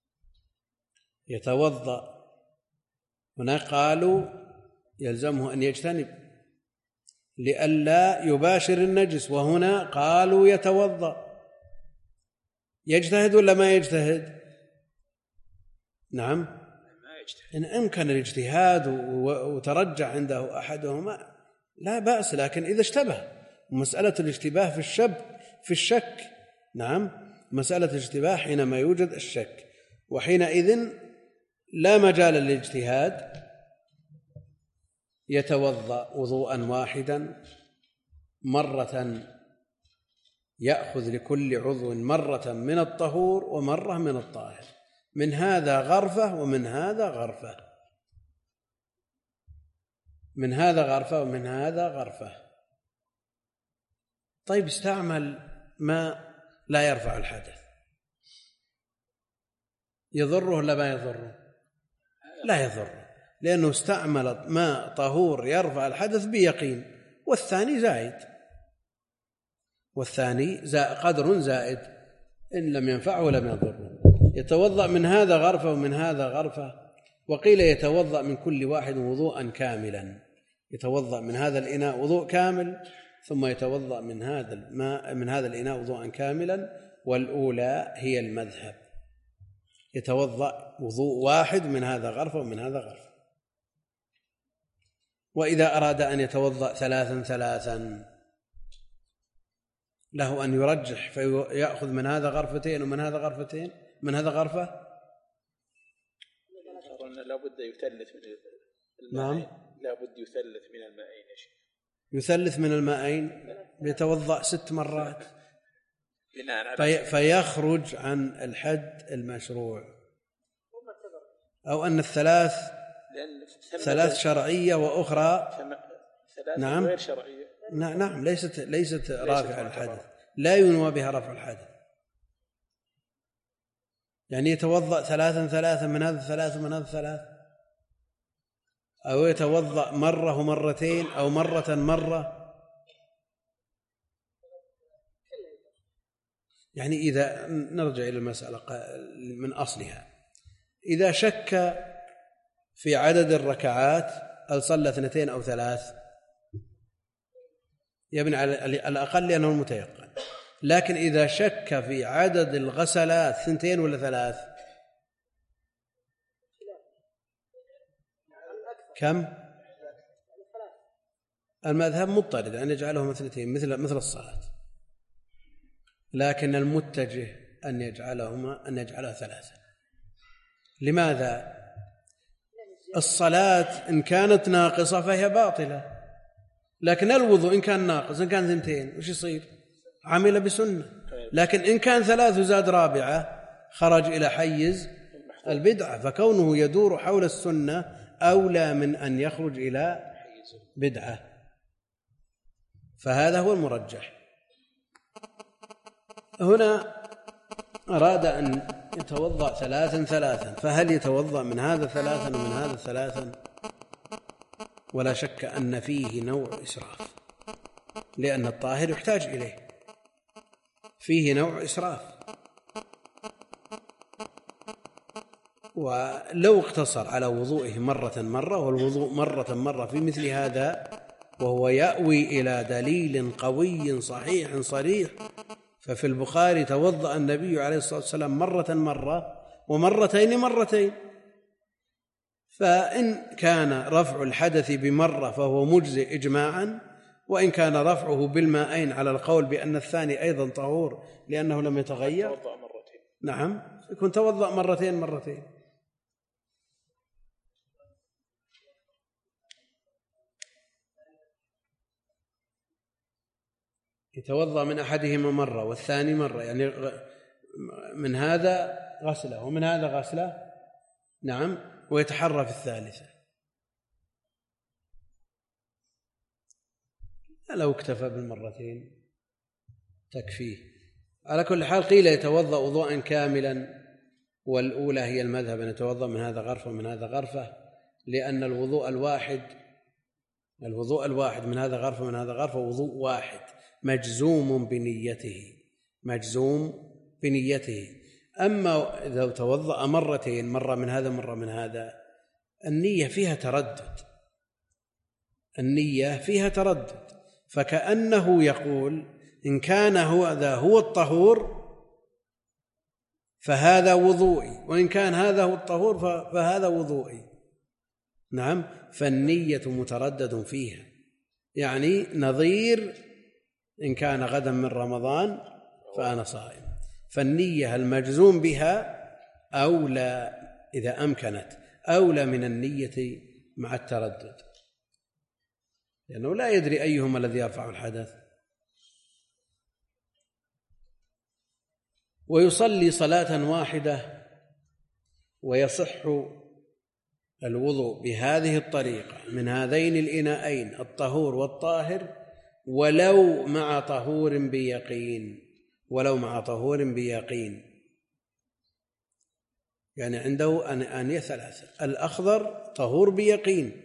يتوضأ هنا قالوا يلزمه أن يجتنب لئلا يباشر النجس، وهنا قالوا يتوضأ. يجتهد ولا ما يجتهد؟ نعم، إن أمكن الاجتهاد وترجع عنده أحدهما لا بأس، لكن إذا اشتبه، مسألة الاشتباه في الشك في الشك نعم، مسألة الاشتباه حينما يوجد الشك، وحينئذ لا مجال للاجتهاد، يتوضأ وضوءا واحدا مرة، يأخذ لكل عضو مرة من الطهور ومرة من الطاهر، من هذا غرفة ومن هذا غرفة، من هذا غرفة ومن هذا غرفة. طيب استعمل ماء لا يرفع الحدث، يضره ولا ما يضره؟ لا يضره، لأنه استعمل ماء طهور يرفع الحدث بيقين، والثاني زائد، والثاني زائد قدر زائد، إن لم ينفعه لم يضره. يتوضأ من هذا غرفة ومن هذا غرفة، وقيل يتوضأ من كل واحد وضوءا كاملا، يتوضأ من هذا الإناء وضوء كامل ثم يتوضأ من هذا الماء من هذا الإناء وضوءا كاملا، والأولى هي المذهب، يتوضأ وضوء واحد من هذا غرفة ومن هذا غرفة. وإذا أراد أن يتوضأ ثلاثا ثلاثا له أن يرجح فيأخذ من هذا غرفتين ومن هذا غرفتين من هذا غرفة. لا بد يثلث من الماء. نعم، لا بد يثلث من الماءين يا شيخ. يثلث من الماءين، يتوضأ ست مرات في فيخرج عن الحد المشروع، أو أن الثلاث ثلاث شرعية وأخرى نعم غير شرعية. نعم ليست ليست رافع الحدث، لا ينوى بها رفع الحدث، يعني يتوضأ ثلاثا ثلاثا من هذا الثلاث ومن هذا الثلاث، أو يتوضأ مرة ومرتين أو مرة مرة. يعني إذا نرجع إلى المسألة من أصلها، إذا شك في عدد الركعات هل صلى اثنتين أو ثلاث، يبني على الأقل لأنه المتيقن، لكن إذا شك في عدد الغسلات اثنتين ولا ثلاث، كم؟ المذهب مضطرد أن يجعلهم اثنتين مثل مثل الصلاة، لكن المتجه أن يجعلهما أن يجعلها ثلاثة. لماذا؟ الصلاة إن كانت ناقصة فهي باطلة، لكن الوضوء إن كان ناقص إن كان ثنتين وش يصير؟ عمل بسنة. لكن إن كان ثلاث وزاد رابعة خرج إلى حيز البدعة، فكونه يدور حول السنة أولى من أن يخرج إلى بدعة، فهذا هو المرجح. هنا أراد أن يتوضأ ثلاثا ثلاثا، فهل يتوضأ من هذا ثلاثا ومن هذا ثلاثا؟ ولا شك أن فيه نوع إسراف، لأن الطاهر يحتاج إليه، فيه نوع إسراف. ولو اقتصر على وضوئه مرة مرة والوضوء مرة مرة في مثل هذا وهو يأوي إلى دليل قوي صحيح صريح، ففي البخاري توضأ النبي عليه الصلاة والسلام مرة مرة ومرتين مرتين، فإن كان رفع الحدث بمرة فهو مجزئ إجماعا، وإن كان رفعه بالماءين على القول بأن الثاني أيضا طهور لأنه لم يتغير، نعم يكون توضأ مرتين مرتين. يتوضأ من أحدهما مرة والثاني مرة، يعني من هذا غسلة ومن هذا غسلة، نعم، ويتحرى في الثالثة. لو اكتفى بالمرتين تكفيه. على كل حال قيل يتوضأ وضوءا كاملا، والأولى هي المذهب أن يتوضأ من هذا غرفة ومن هذا غرفة، لأن الوضوء الواحد الوضوء الواحد من هذا غرفة ومن هذا غرفة وضوء واحد مجزوم بنيته مجزوم بنيته. أما إذا توضأ مرتين، مرة من هذا مرة من هذا، النية فيها تردد النية فيها تردد فكأنه يقول إن كان هذا هو الطهور فهذا وضوئي، وإن كان هذا هو الطهور فهذا وضوئي. نعم، فالنية متردد فيها، يعني نظير إن كان غدا من رمضان فأنا صائم، فالنية المجزوم بها أولى إذا أمكنت، أولى من النية مع التردد، لأنه لا يدري أيهما الذي يرفع الحدث. ويصلي صلاة واحدة ويصح الوضوء بهذه الطريقة من هذين الإناءين الطهور والطاهر ولو مع طهور بيقين ولو مع طهور بيقين يعني عنده أنية ثلاثة، الأخضر طهور بيقين،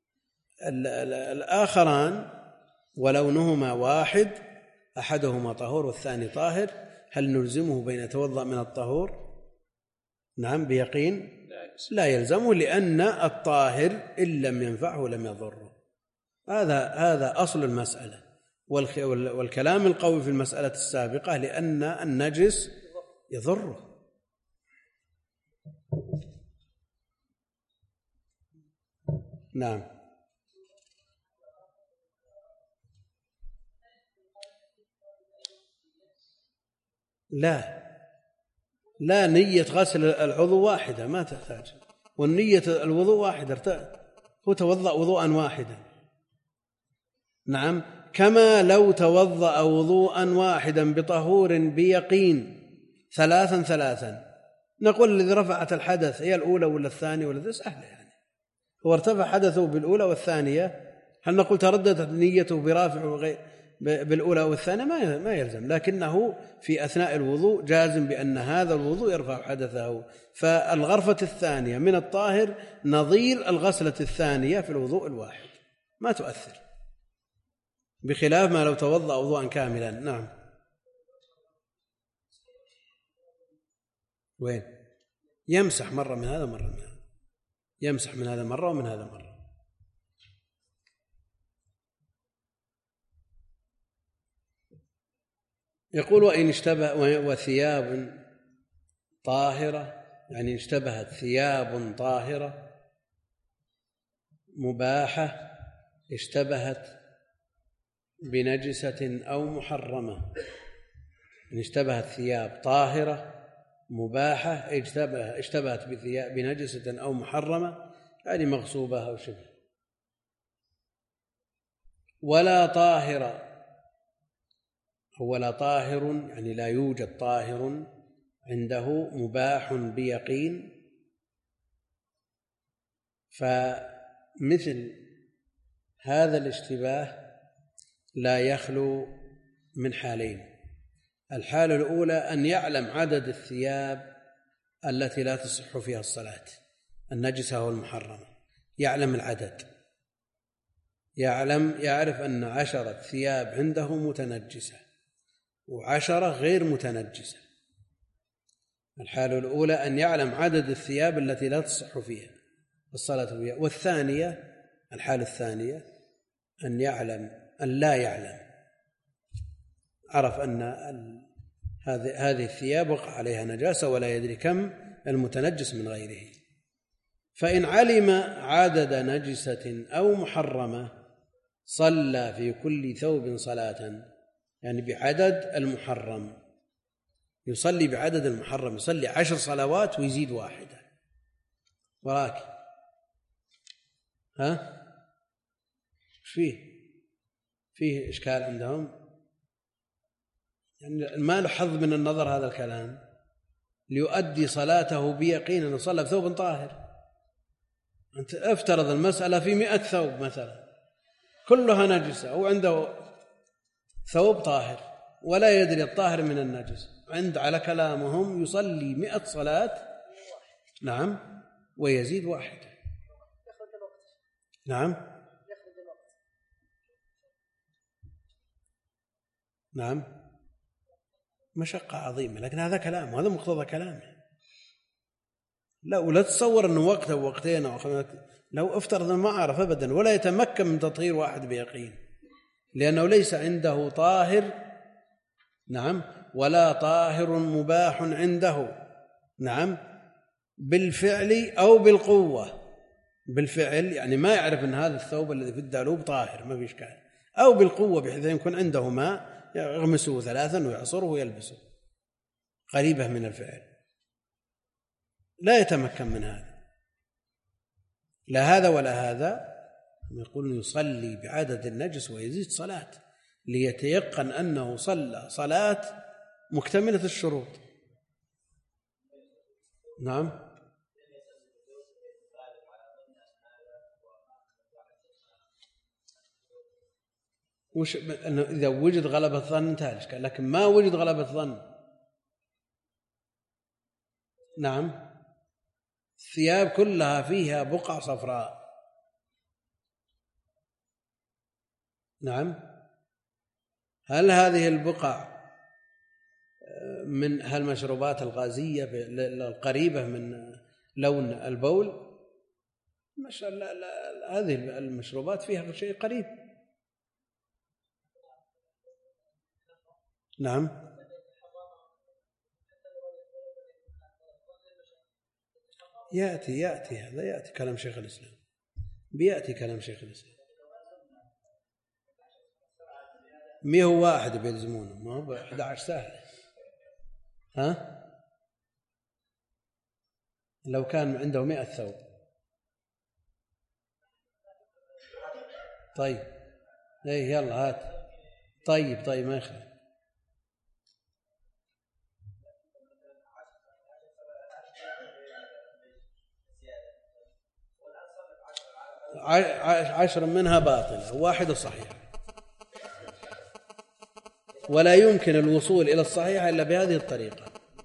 الآخران ولونهما واحد أحدهما طهور والثاني طاهر، هل نلزمه بين يتوضأ من الطهور؟ نعم بيقين لا يلزمه، لأن الطاهر إن لم ينفعه لم يضره. هذا هذا أصل المسألة. والكلام القوي في المسألة السابقة لأن النجس يضره. نعم. لا لا نية غسل العضو واحدة ما تحتاج، والنية الوضوء واحدة، هو توضأ وضوءا واحدا. نعم، كما لو توضأ وضوءا واحدا بطهور بيقين ثلاثا ثلاثا، نقول الذي رفعت الحدث هي الأولى ولا الثانية ولا ذي سهلة، يعني هو ارتفع حدثه بالأولى والثانية، هل نقول ترددت نيته برافع وغير بالأولى والثانية؟ ما يلزم، لكنه في أثناء الوضوء جازم بأن هذا الوضوء يرفع حدثه. فالغرفة الثانية من الطاهر نظير الغسلة الثانية في الوضوء الواحد، ما تؤثر، بخلاف ما لو توضأ وضوءا كاملا. نعم. وين؟ يمسح مرة من هذا مرة من هذا، يمسح من هذا مرة ومن هذا مرة. يقول وإن اشتبه وثياب طاهرة، يعني اشتبهت ثياب طاهرة مباحة اشتبهت بنجسة أو محرمة. إن اشتبهت ثياب طاهرة مباحة اشتبهت بنجسة أو محرمة، يعني مغصوبة أو شبه. ولا طاهرة، ولا طاهر يعني لا يوجد طاهر عنده مباح بيقين فمثل هذا الاشتباه لا يخلو من حالين. الحالة الأولى أن يعلم عدد الثياب التي لا تصح فيها الصلاة، النجسة والمحرمة، يعلم العدد، يعلم يعرف أن عشرة ثياب عنده متنجسة وعشرة غير متنجسة. الحالة الأولى أن يعلم عدد الثياب التي لا تصح فيها الصلاة فيها. والثانية، الحالة الثانية أن يعلم أن لا يعلم، عرف أن هذه الثياب وقع عليها نجاسة ولا يدري كم المتنجس من غيره. فإن علم عدد نجسة أو محرمة صلى في كل ثوب صلاة، يعني بعدد المحرم، يصلي بعدد المحرم، يصلي عشر صلوات ويزيد واحدة. وراك ها ايش فيه؟ فيه إشكال عندهم، يعني ما له حظ من النظر هذا الكلام. ليؤدي صلاته بيقين أنه صلى بثوب طاهر. أنت افترض المسألة في مئة ثوب مثلا كلها نجسة، أو عنده ثوب طاهر ولا يدري الطاهر من النجس، عند على كلامهم يصلي مئة صلاة، نعم، ويزيد واحدة، نعم نعم مشقة عظيمة، لكن هذا كلام، وهذا مقتضى كلامه. لا، ولا تصور أنه وقته ووقتين أو خمسة، لو افترض ما عرف أبدا ولا يتمكن من تطهير واحد بيقين، لأنه ليس عنده طاهر، نعم، ولا طاهر مباح عنده، نعم، بالفعل أو بالقوة. بالفعل يعني ما يعرف أن هذا الثوب الذي في الدالوب طاهر، ما في إشكال، أو بالقوة بحيث يكون عنده ماء يغمسه ثلاثا ويعصره ويلبسه، قريبة من الفعل، لا يتمكن من هذا، لا هذا ولا هذا. يقول يصلي بعدد النجس ويزيد صلاة ليتيقن أنه صلى صلاة مكتملة الشروط. نعم، وش إنه إذا وجد غلبة ظن انتهى الإشكال، لكن ما وجد غلبة ظن، نعم، الثياب كلها فيها بقع صفراء، نعم، هل هذه البقع من هالمشروبات الغازية القريبة من لون البول؟ ما شاء الله، هذه المشروبات فيها شيء قريب، نعم، يأتي يأتي هذا يأتي كلام شيخ الإسلام، بيأتي كلام شيخ الإسلام. مئة واحد بيلزمونه، ما هو أحد عشر سهل. ها لو كان عنده مئة ثوب، طيب ايه يلا هات، طيب طيب ما يخالف. عشر منها باطلة وواحدة صحيحة، ولا يمكن الوصول إلى الصحيحة إلا بهذه الطريقة.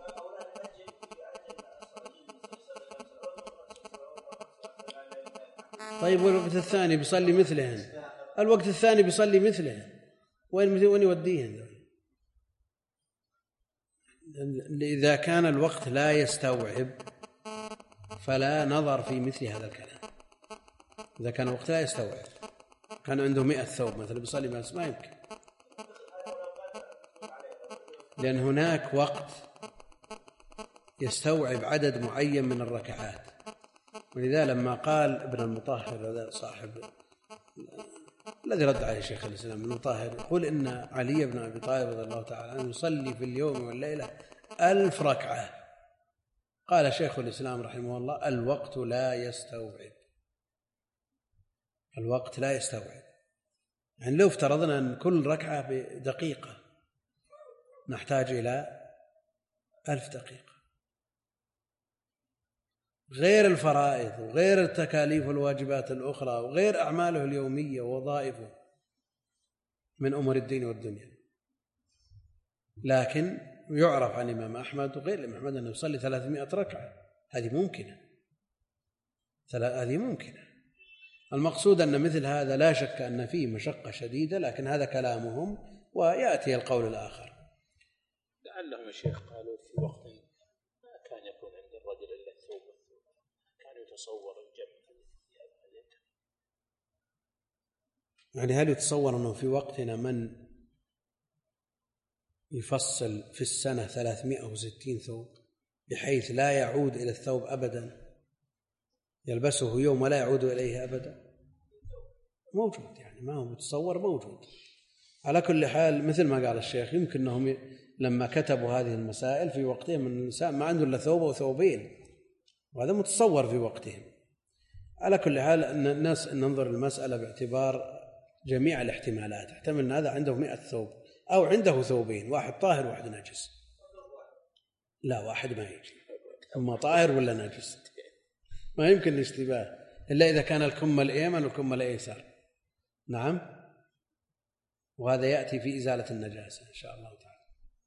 طيب والوقت الثاني بيصلي مثلهن، الوقت الثاني بيصلي مثلهن، وين وين يوديهن؟ إذا كان الوقت لا يستوعب فلا نظر في مثل هذا الكلام. إذا كان الوقت لا يستوعب، كان عنده مئة ثوب مثلا بيصلي بس ما يمكن، لأن هناك وقت يستوعب عدد معين من الركعات. ولذا لما قال ابن المطهر هذا صاحب الذي رد عليه شيخ الإسلام ابن المطهر، يقول إن علي بن أبي طالب رضي الله تعالى عنه يصلي في اليوم والليلة ألف ركعة. قال شيخ الإسلام رحمه الله الوقت لا يستوعب، الوقت لا يستوعب. يعني لو افترضنا أن كل ركعة بدقيقة نحتاج إلى ألف دقيقة، غير الفرائض وغير التكاليف والواجبات الأخرى وغير أعماله اليومية ووظائفه من أمور الدين والدنيا. لكن يعرف عن الإمام أحمد وغير الإمام أحمد أنه يصلي ثلاثمائة ركعة، هذه ممكنة، هذه ممكنة. المقصود أن مثل هذا لا شك أن فيه مشقة شديدة، لكن هذا كلامهم ويأتي القول الآخر. لعلهم الشيخ قالوا في وقت ما كان يكون عند الرجل إلا الثوب والثوب، كان يتصور الجمع. يعني هل يتصور أنه في وقتنا من يفصل في السنة ثلاثمائة وستين ثوب بحيث لا يعود إلى الثوب أبدا، يلبسه يوم ولا يعود إليه أبدا؟ موجود، يعني ما هو متصور، موجود. على كل حال مثل ما قال الشيخ، يمكن أنهم لما كتبوا هذه المسائل في وقتهم من الإنسان ما عنده إلا ثوب أو ثوبين، وهذا متصور في وقتهم. على كل حال أن الناس ننظر المسألة باعتبار جميع الاحتمالات. احتمل أن هذا عنده مئة ثوب أو عنده ثوبين، واحد طاهر واحد نجس. لا، واحد ما يجي، أما طاهر ولا نجس ما يمكن الاشتباه إلا إذا كان الكم الأيمن والكم الأيسر. نعم، وهذا يأتي في إزالة النجاسة إن شاء الله تعالى.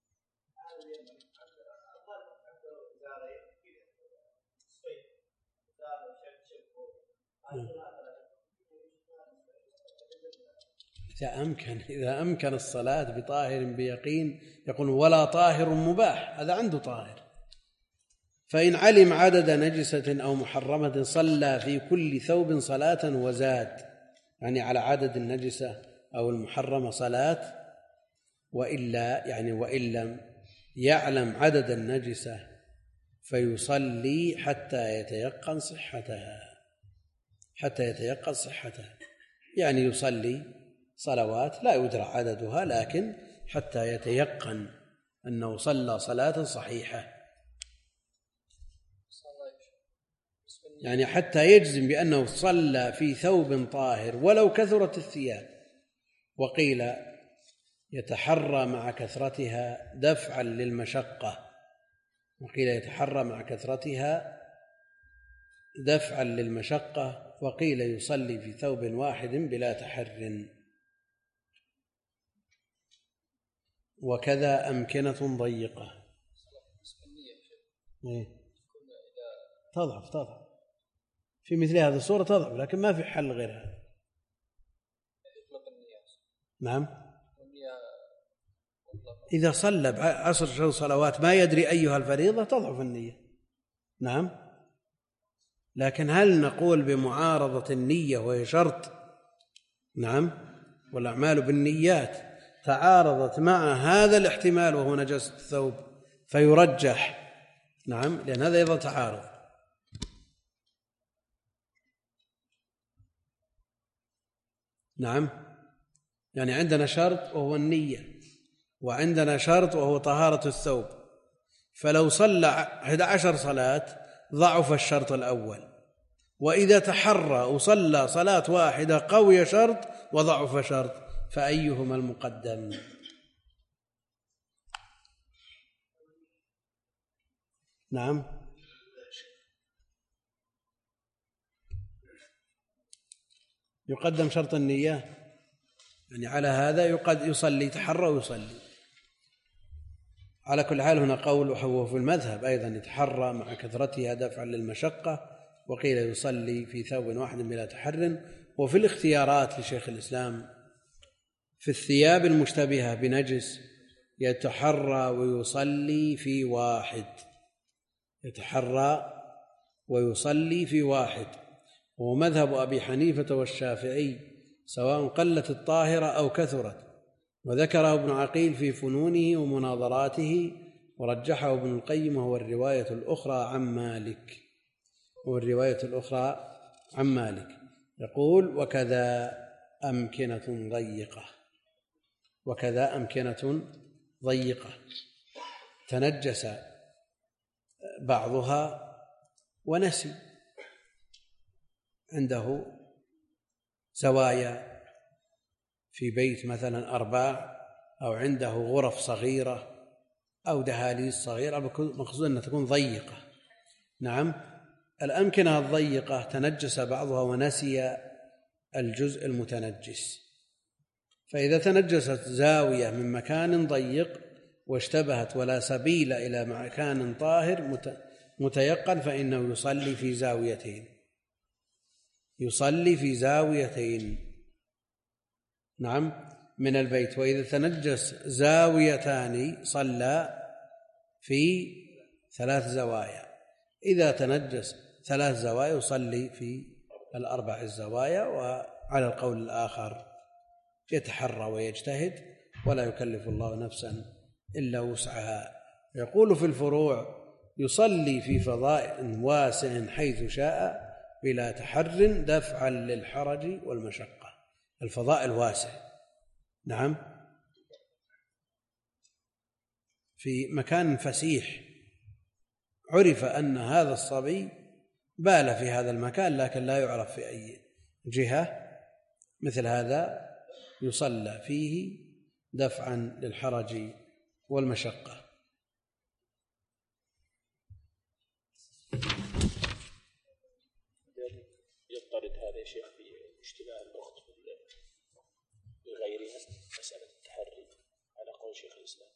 إذا أمكن إذا أمكن الصلاة بطاهر بيقين، يقول ولا طاهر مباح، هذا عنده طاهر. فإن علم عدد نجسة أو محرمة صلى في كل ثوب صلاة وزاد، يعني على عدد النجسة أو المحرمة صلاة، وإلا يعني وإن لم يعلم عدد النجسة فيصلي حتى يتيقن صحتها، حتى يتيقن صحتها، يعني يصلي صلوات لا يدرى عددها، لكن حتى يتيقن أنه صلى صلاة صحيحة، يعني حتى يجزم بأنه صلى في ثوب طاهر ولو كثرت الثياب. وقيل يتحرى مع كثرتها دفعا للمشقة، وقيل يتحرى مع كثرتها دفعا للمشقة، وقيل يصلي في ثوب واحد بلا تحر. وكذا أمكنة ضيقة. تضعف تضعف في مثل هذه الصورة، تضعف، لكن ما في حل غير هذا. نعم، إذا صلى بعشر صلوات ما يدري أيها الفريضة تضعف النية. نعم، لكن هل نقول بمعارضة النية وهي شرط؟ نعم، والأعمال بالنيات تعارضت مع هذا الاحتمال وهو نجاسة الثوب فيرجح. نعم، لأن هذا أيضا تعارض. نعم، يعني عندنا شرط وهو النية، وعندنا شرط وهو طهارة الثوب، فلو صلى أحد عشر صلاة ضعف الشرط الأول، وإذا تحرى وصلى صلاة واحدة قوي شرط وضعف شرط، فأيهما المقدم؟ نعم، يقدم شرط النية، يعني على هذا يقد يصلي تحرى ويصلي. على كل حال هنا قول وهو في المذهب أيضا يتحرى مع كثرتها دفعا للمشقة، وقيل يصلي في ثوب واحد بلا تحر. وفي الاختيارات لشيخ الإسلام في الثياب المشتبهة بنجس يتحرى ويصلي في واحد، يتحرى ويصلي في واحد، وهو مذهب أبي حنيفة والشافعي سواء قلت الطاهرة أو كثرت، وذكره ابن عقيل في فنونه ومناظراته، ورجحه ابن القيم وهو الرواية الأخرى عن مالك، والرواية الأخرى عن مالك يقول وكذا أمكنة ضيقة، وكذا أمكنة ضيقة تنجس بعضها ونسي، عنده زوايا في بيت مثلا أرباع، أو عنده غرف صغيرة أو دهاليز صغيرة، مقصود أن تكون ضيقة. نعم، الأمكنة الضيقة تنجس بعضها ونسي الجزء المتنجس، فإذا تنجست زاوية من مكان ضيق واشتبهت ولا سبيل إلى مكان طاهر متيقن فإنه يصلي في زاويتين يصلي في زاويتين نعم من البيت. وإذا تنجس زاويتان صلى في ثلاث زوايا. إذا تنجس ثلاث زوايا يصلي في الأربع الزوايا. وعلى القول الآخر يتحرى ويجتهد ولا يكلف الله نفسا إلا وسعها. يقول في الفروع يصلي في فضاء واسع حيث شاء بلا تحر دفعا للحرج والمشقة. الفضاء الواسع نعم في مكان فسيح عرف أن هذا الصبي بال في هذا المكان لكن لا يعرف في أي جهة، مثل هذا يصلى فيه دفعا للحرج والمشقة. يضطرد هذا الشيء في اشتباه الأخت بغيرها مسألة التحري على قول شيخ الإسلام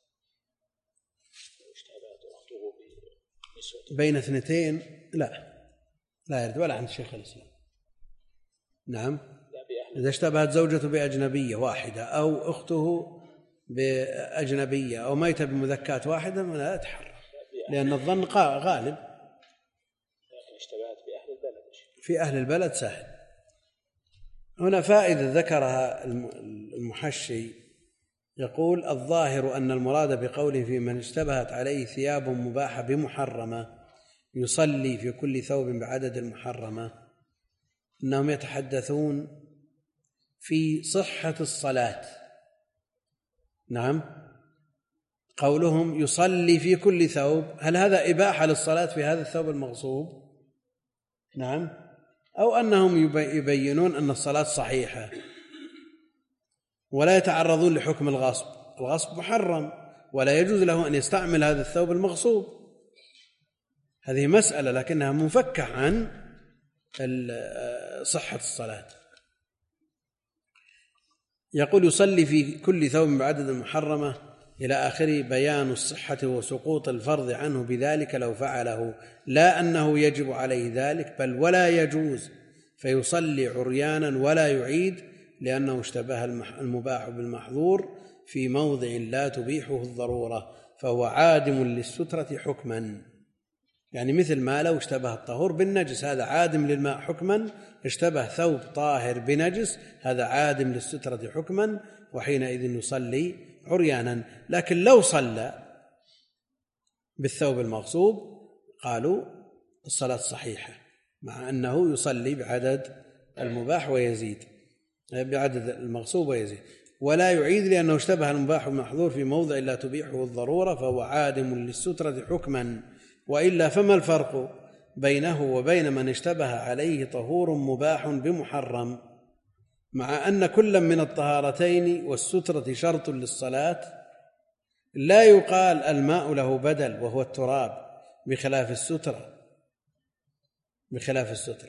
اشتبهت أخته بنسوة بين اثنتين لا لا يرد ولا عند شيخ الإسلام. نعم إذا اشتبهت زوجته بأجنبية واحدة أو أخته بأجنبية أو ميتة بمذكات واحدة لا يتحرى لأن الظن غالب. لكن اشتبهت بأهل البلد في أهل البلد سهل. هنا فائدة ذكرها المحشي يقول الظاهر أن المراد بقوله في من اشتبهت عليه ثياب مباحة بمحرمة يصلي في كل ثوب بعدد المحرمة أنهم يتحدثون في صحة الصلاة. نعم قولهم يصلي في كل ثوب هل هذا إباحة للصلاة في هذا الثوب المغصوب؟ نعم أو أنهم يبينون أن الصلاة صحيحة ولا يتعرضون لحكم الغصب. الغصب محرم ولا يجوز له أن يستعمل هذا الثوب المغصوب. هذه مسألة لكنها منفكة عن صحة الصلاة. يقول يصلي في كل ثوب بعدد المحرمة إلى آخره بيان الصحة وسقوط الفرض عنه بذلك لو فعله لا أنه يجب عليه ذلك بل ولا يجوز فيصلي عريانا ولا يعيد لأنه اشتبه المباح بالمحظور في موضع لا تبيحه الضرورة فهو عادم للسترة حكما. يعني مثل ما لو اشتبه الطهور بالنجس هذا عادم للماء حكما، اشتبه ثوب طاهر بنجس هذا عادم للسترة حكما وحينئذ يصلي عريانا. لكن لو صلى بالثوب المغصوب قالوا الصلاة صحيحة مع أنه يصلي بعدد المباح ويزيد بعدد المغصوب ويزيد ولا يعيد لأنه اشتبه المباح بالمحظور في موضع لا تبيحه الضرورة فهو عادم للسترة حكما. وإلا فما الفرق بينه وبين من اشتبه عليه طهور مباح بمحرم مع أن كل من الطهارتين والسترة شرط للصلاة؟ لا يقال الماء له بدل وهو التراب بخلاف السترة بخلاف السترة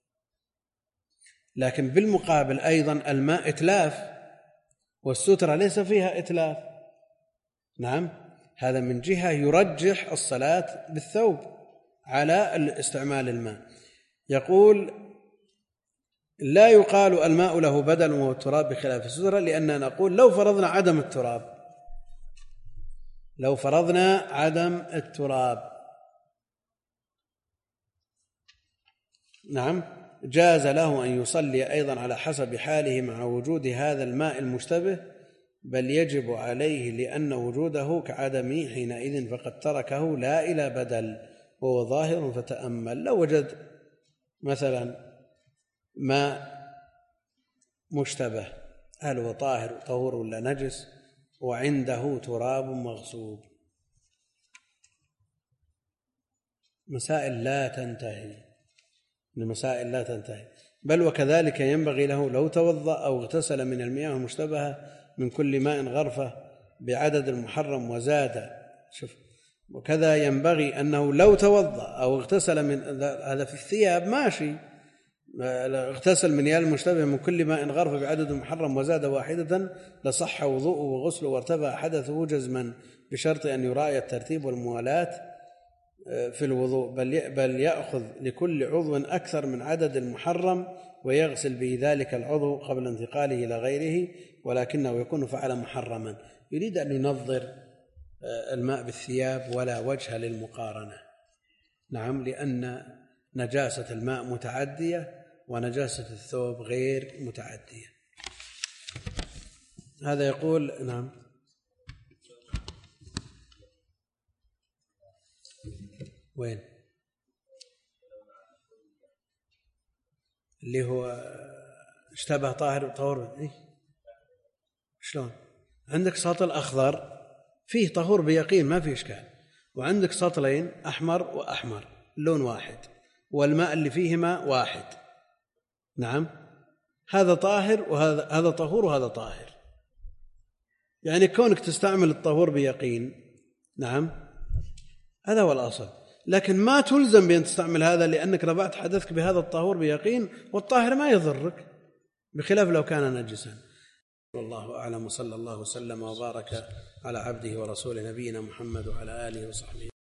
لكن بالمقابل أيضا الماء إتلاف والسترة ليس فيها إتلاف. نعم هذا من جهة يرجح الصلاة بالثوب على استعمال الماء. يقول لا يقال الماء له بدل وهو التراب بخلاف السترة لأننا نقول لو فرضنا عدم التراب لو فرضنا عدم التراب نعم جاز له أن يصلي أيضا على حسب حاله مع وجود هذا الماء المشتبه بل يجب عليه لأن وجوده كعدمه حينئذ فقد تركه لا إلى بدل وهو ظاهر. فتأمل لو وجد مثلا ماء مشتبه هل هو طاهر طهور ولا نجس وعنده تراب مغصوب مسائل لا تنتهي المسائل لا تنتهي بل وكذلك ينبغي له لو توضأ أو اغتسل من المياه المشتبهة من كل ماء غرفة بعدد المحرم وزاد شوف وكذا ينبغي أنه لو توضأ أو اغتسل من هذا في الثياب ماشي، اغتسل من يال المشتبه من كل ماء غرف بعدد محرم وزاد واحدة لصح وضوءه وغسله وارتفع حدثه جزما بشرط أن يراعي الترتيب والموالاة في الوضوء، بل بل يأخذ لكل عضو أكثر من عدد المحرم ويغسل به ذلك العضو قبل انتقاله إلى غيره، ولكنه يكون فعل محرما. يريد أن ينظر الماء بالثياب ولا وجه للمقارنة. نعم، لأن نجاسة الماء متعدية ونجاسة الثوب غير متعدية. هذا يقول نعم وين اللي هو اشتبه طاهر طهور إيه؟ شلون؟ عندك سطل أخضر فيه طهور بيقين ما فيه إشكال، وعندك سطلين أحمر وأحمر لون واحد والماء اللي فيهما واحد. نعم، هذا طاهر وهذا هذا طهور وهذا طاهر. يعني كونك تستعمل الطهور بيقين نعم هذا هو الأصل، لكن ما تلزم بأن تستعمل هذا لأنك رفعت حدثك بهذا الطهور بيقين، والطاهر ما يضرك بخلاف لو كان نجسا. والله أعلم، وصلى الله وسلم وبارك على عبده ورسوله نبينا محمد وعلى آله وصحبه.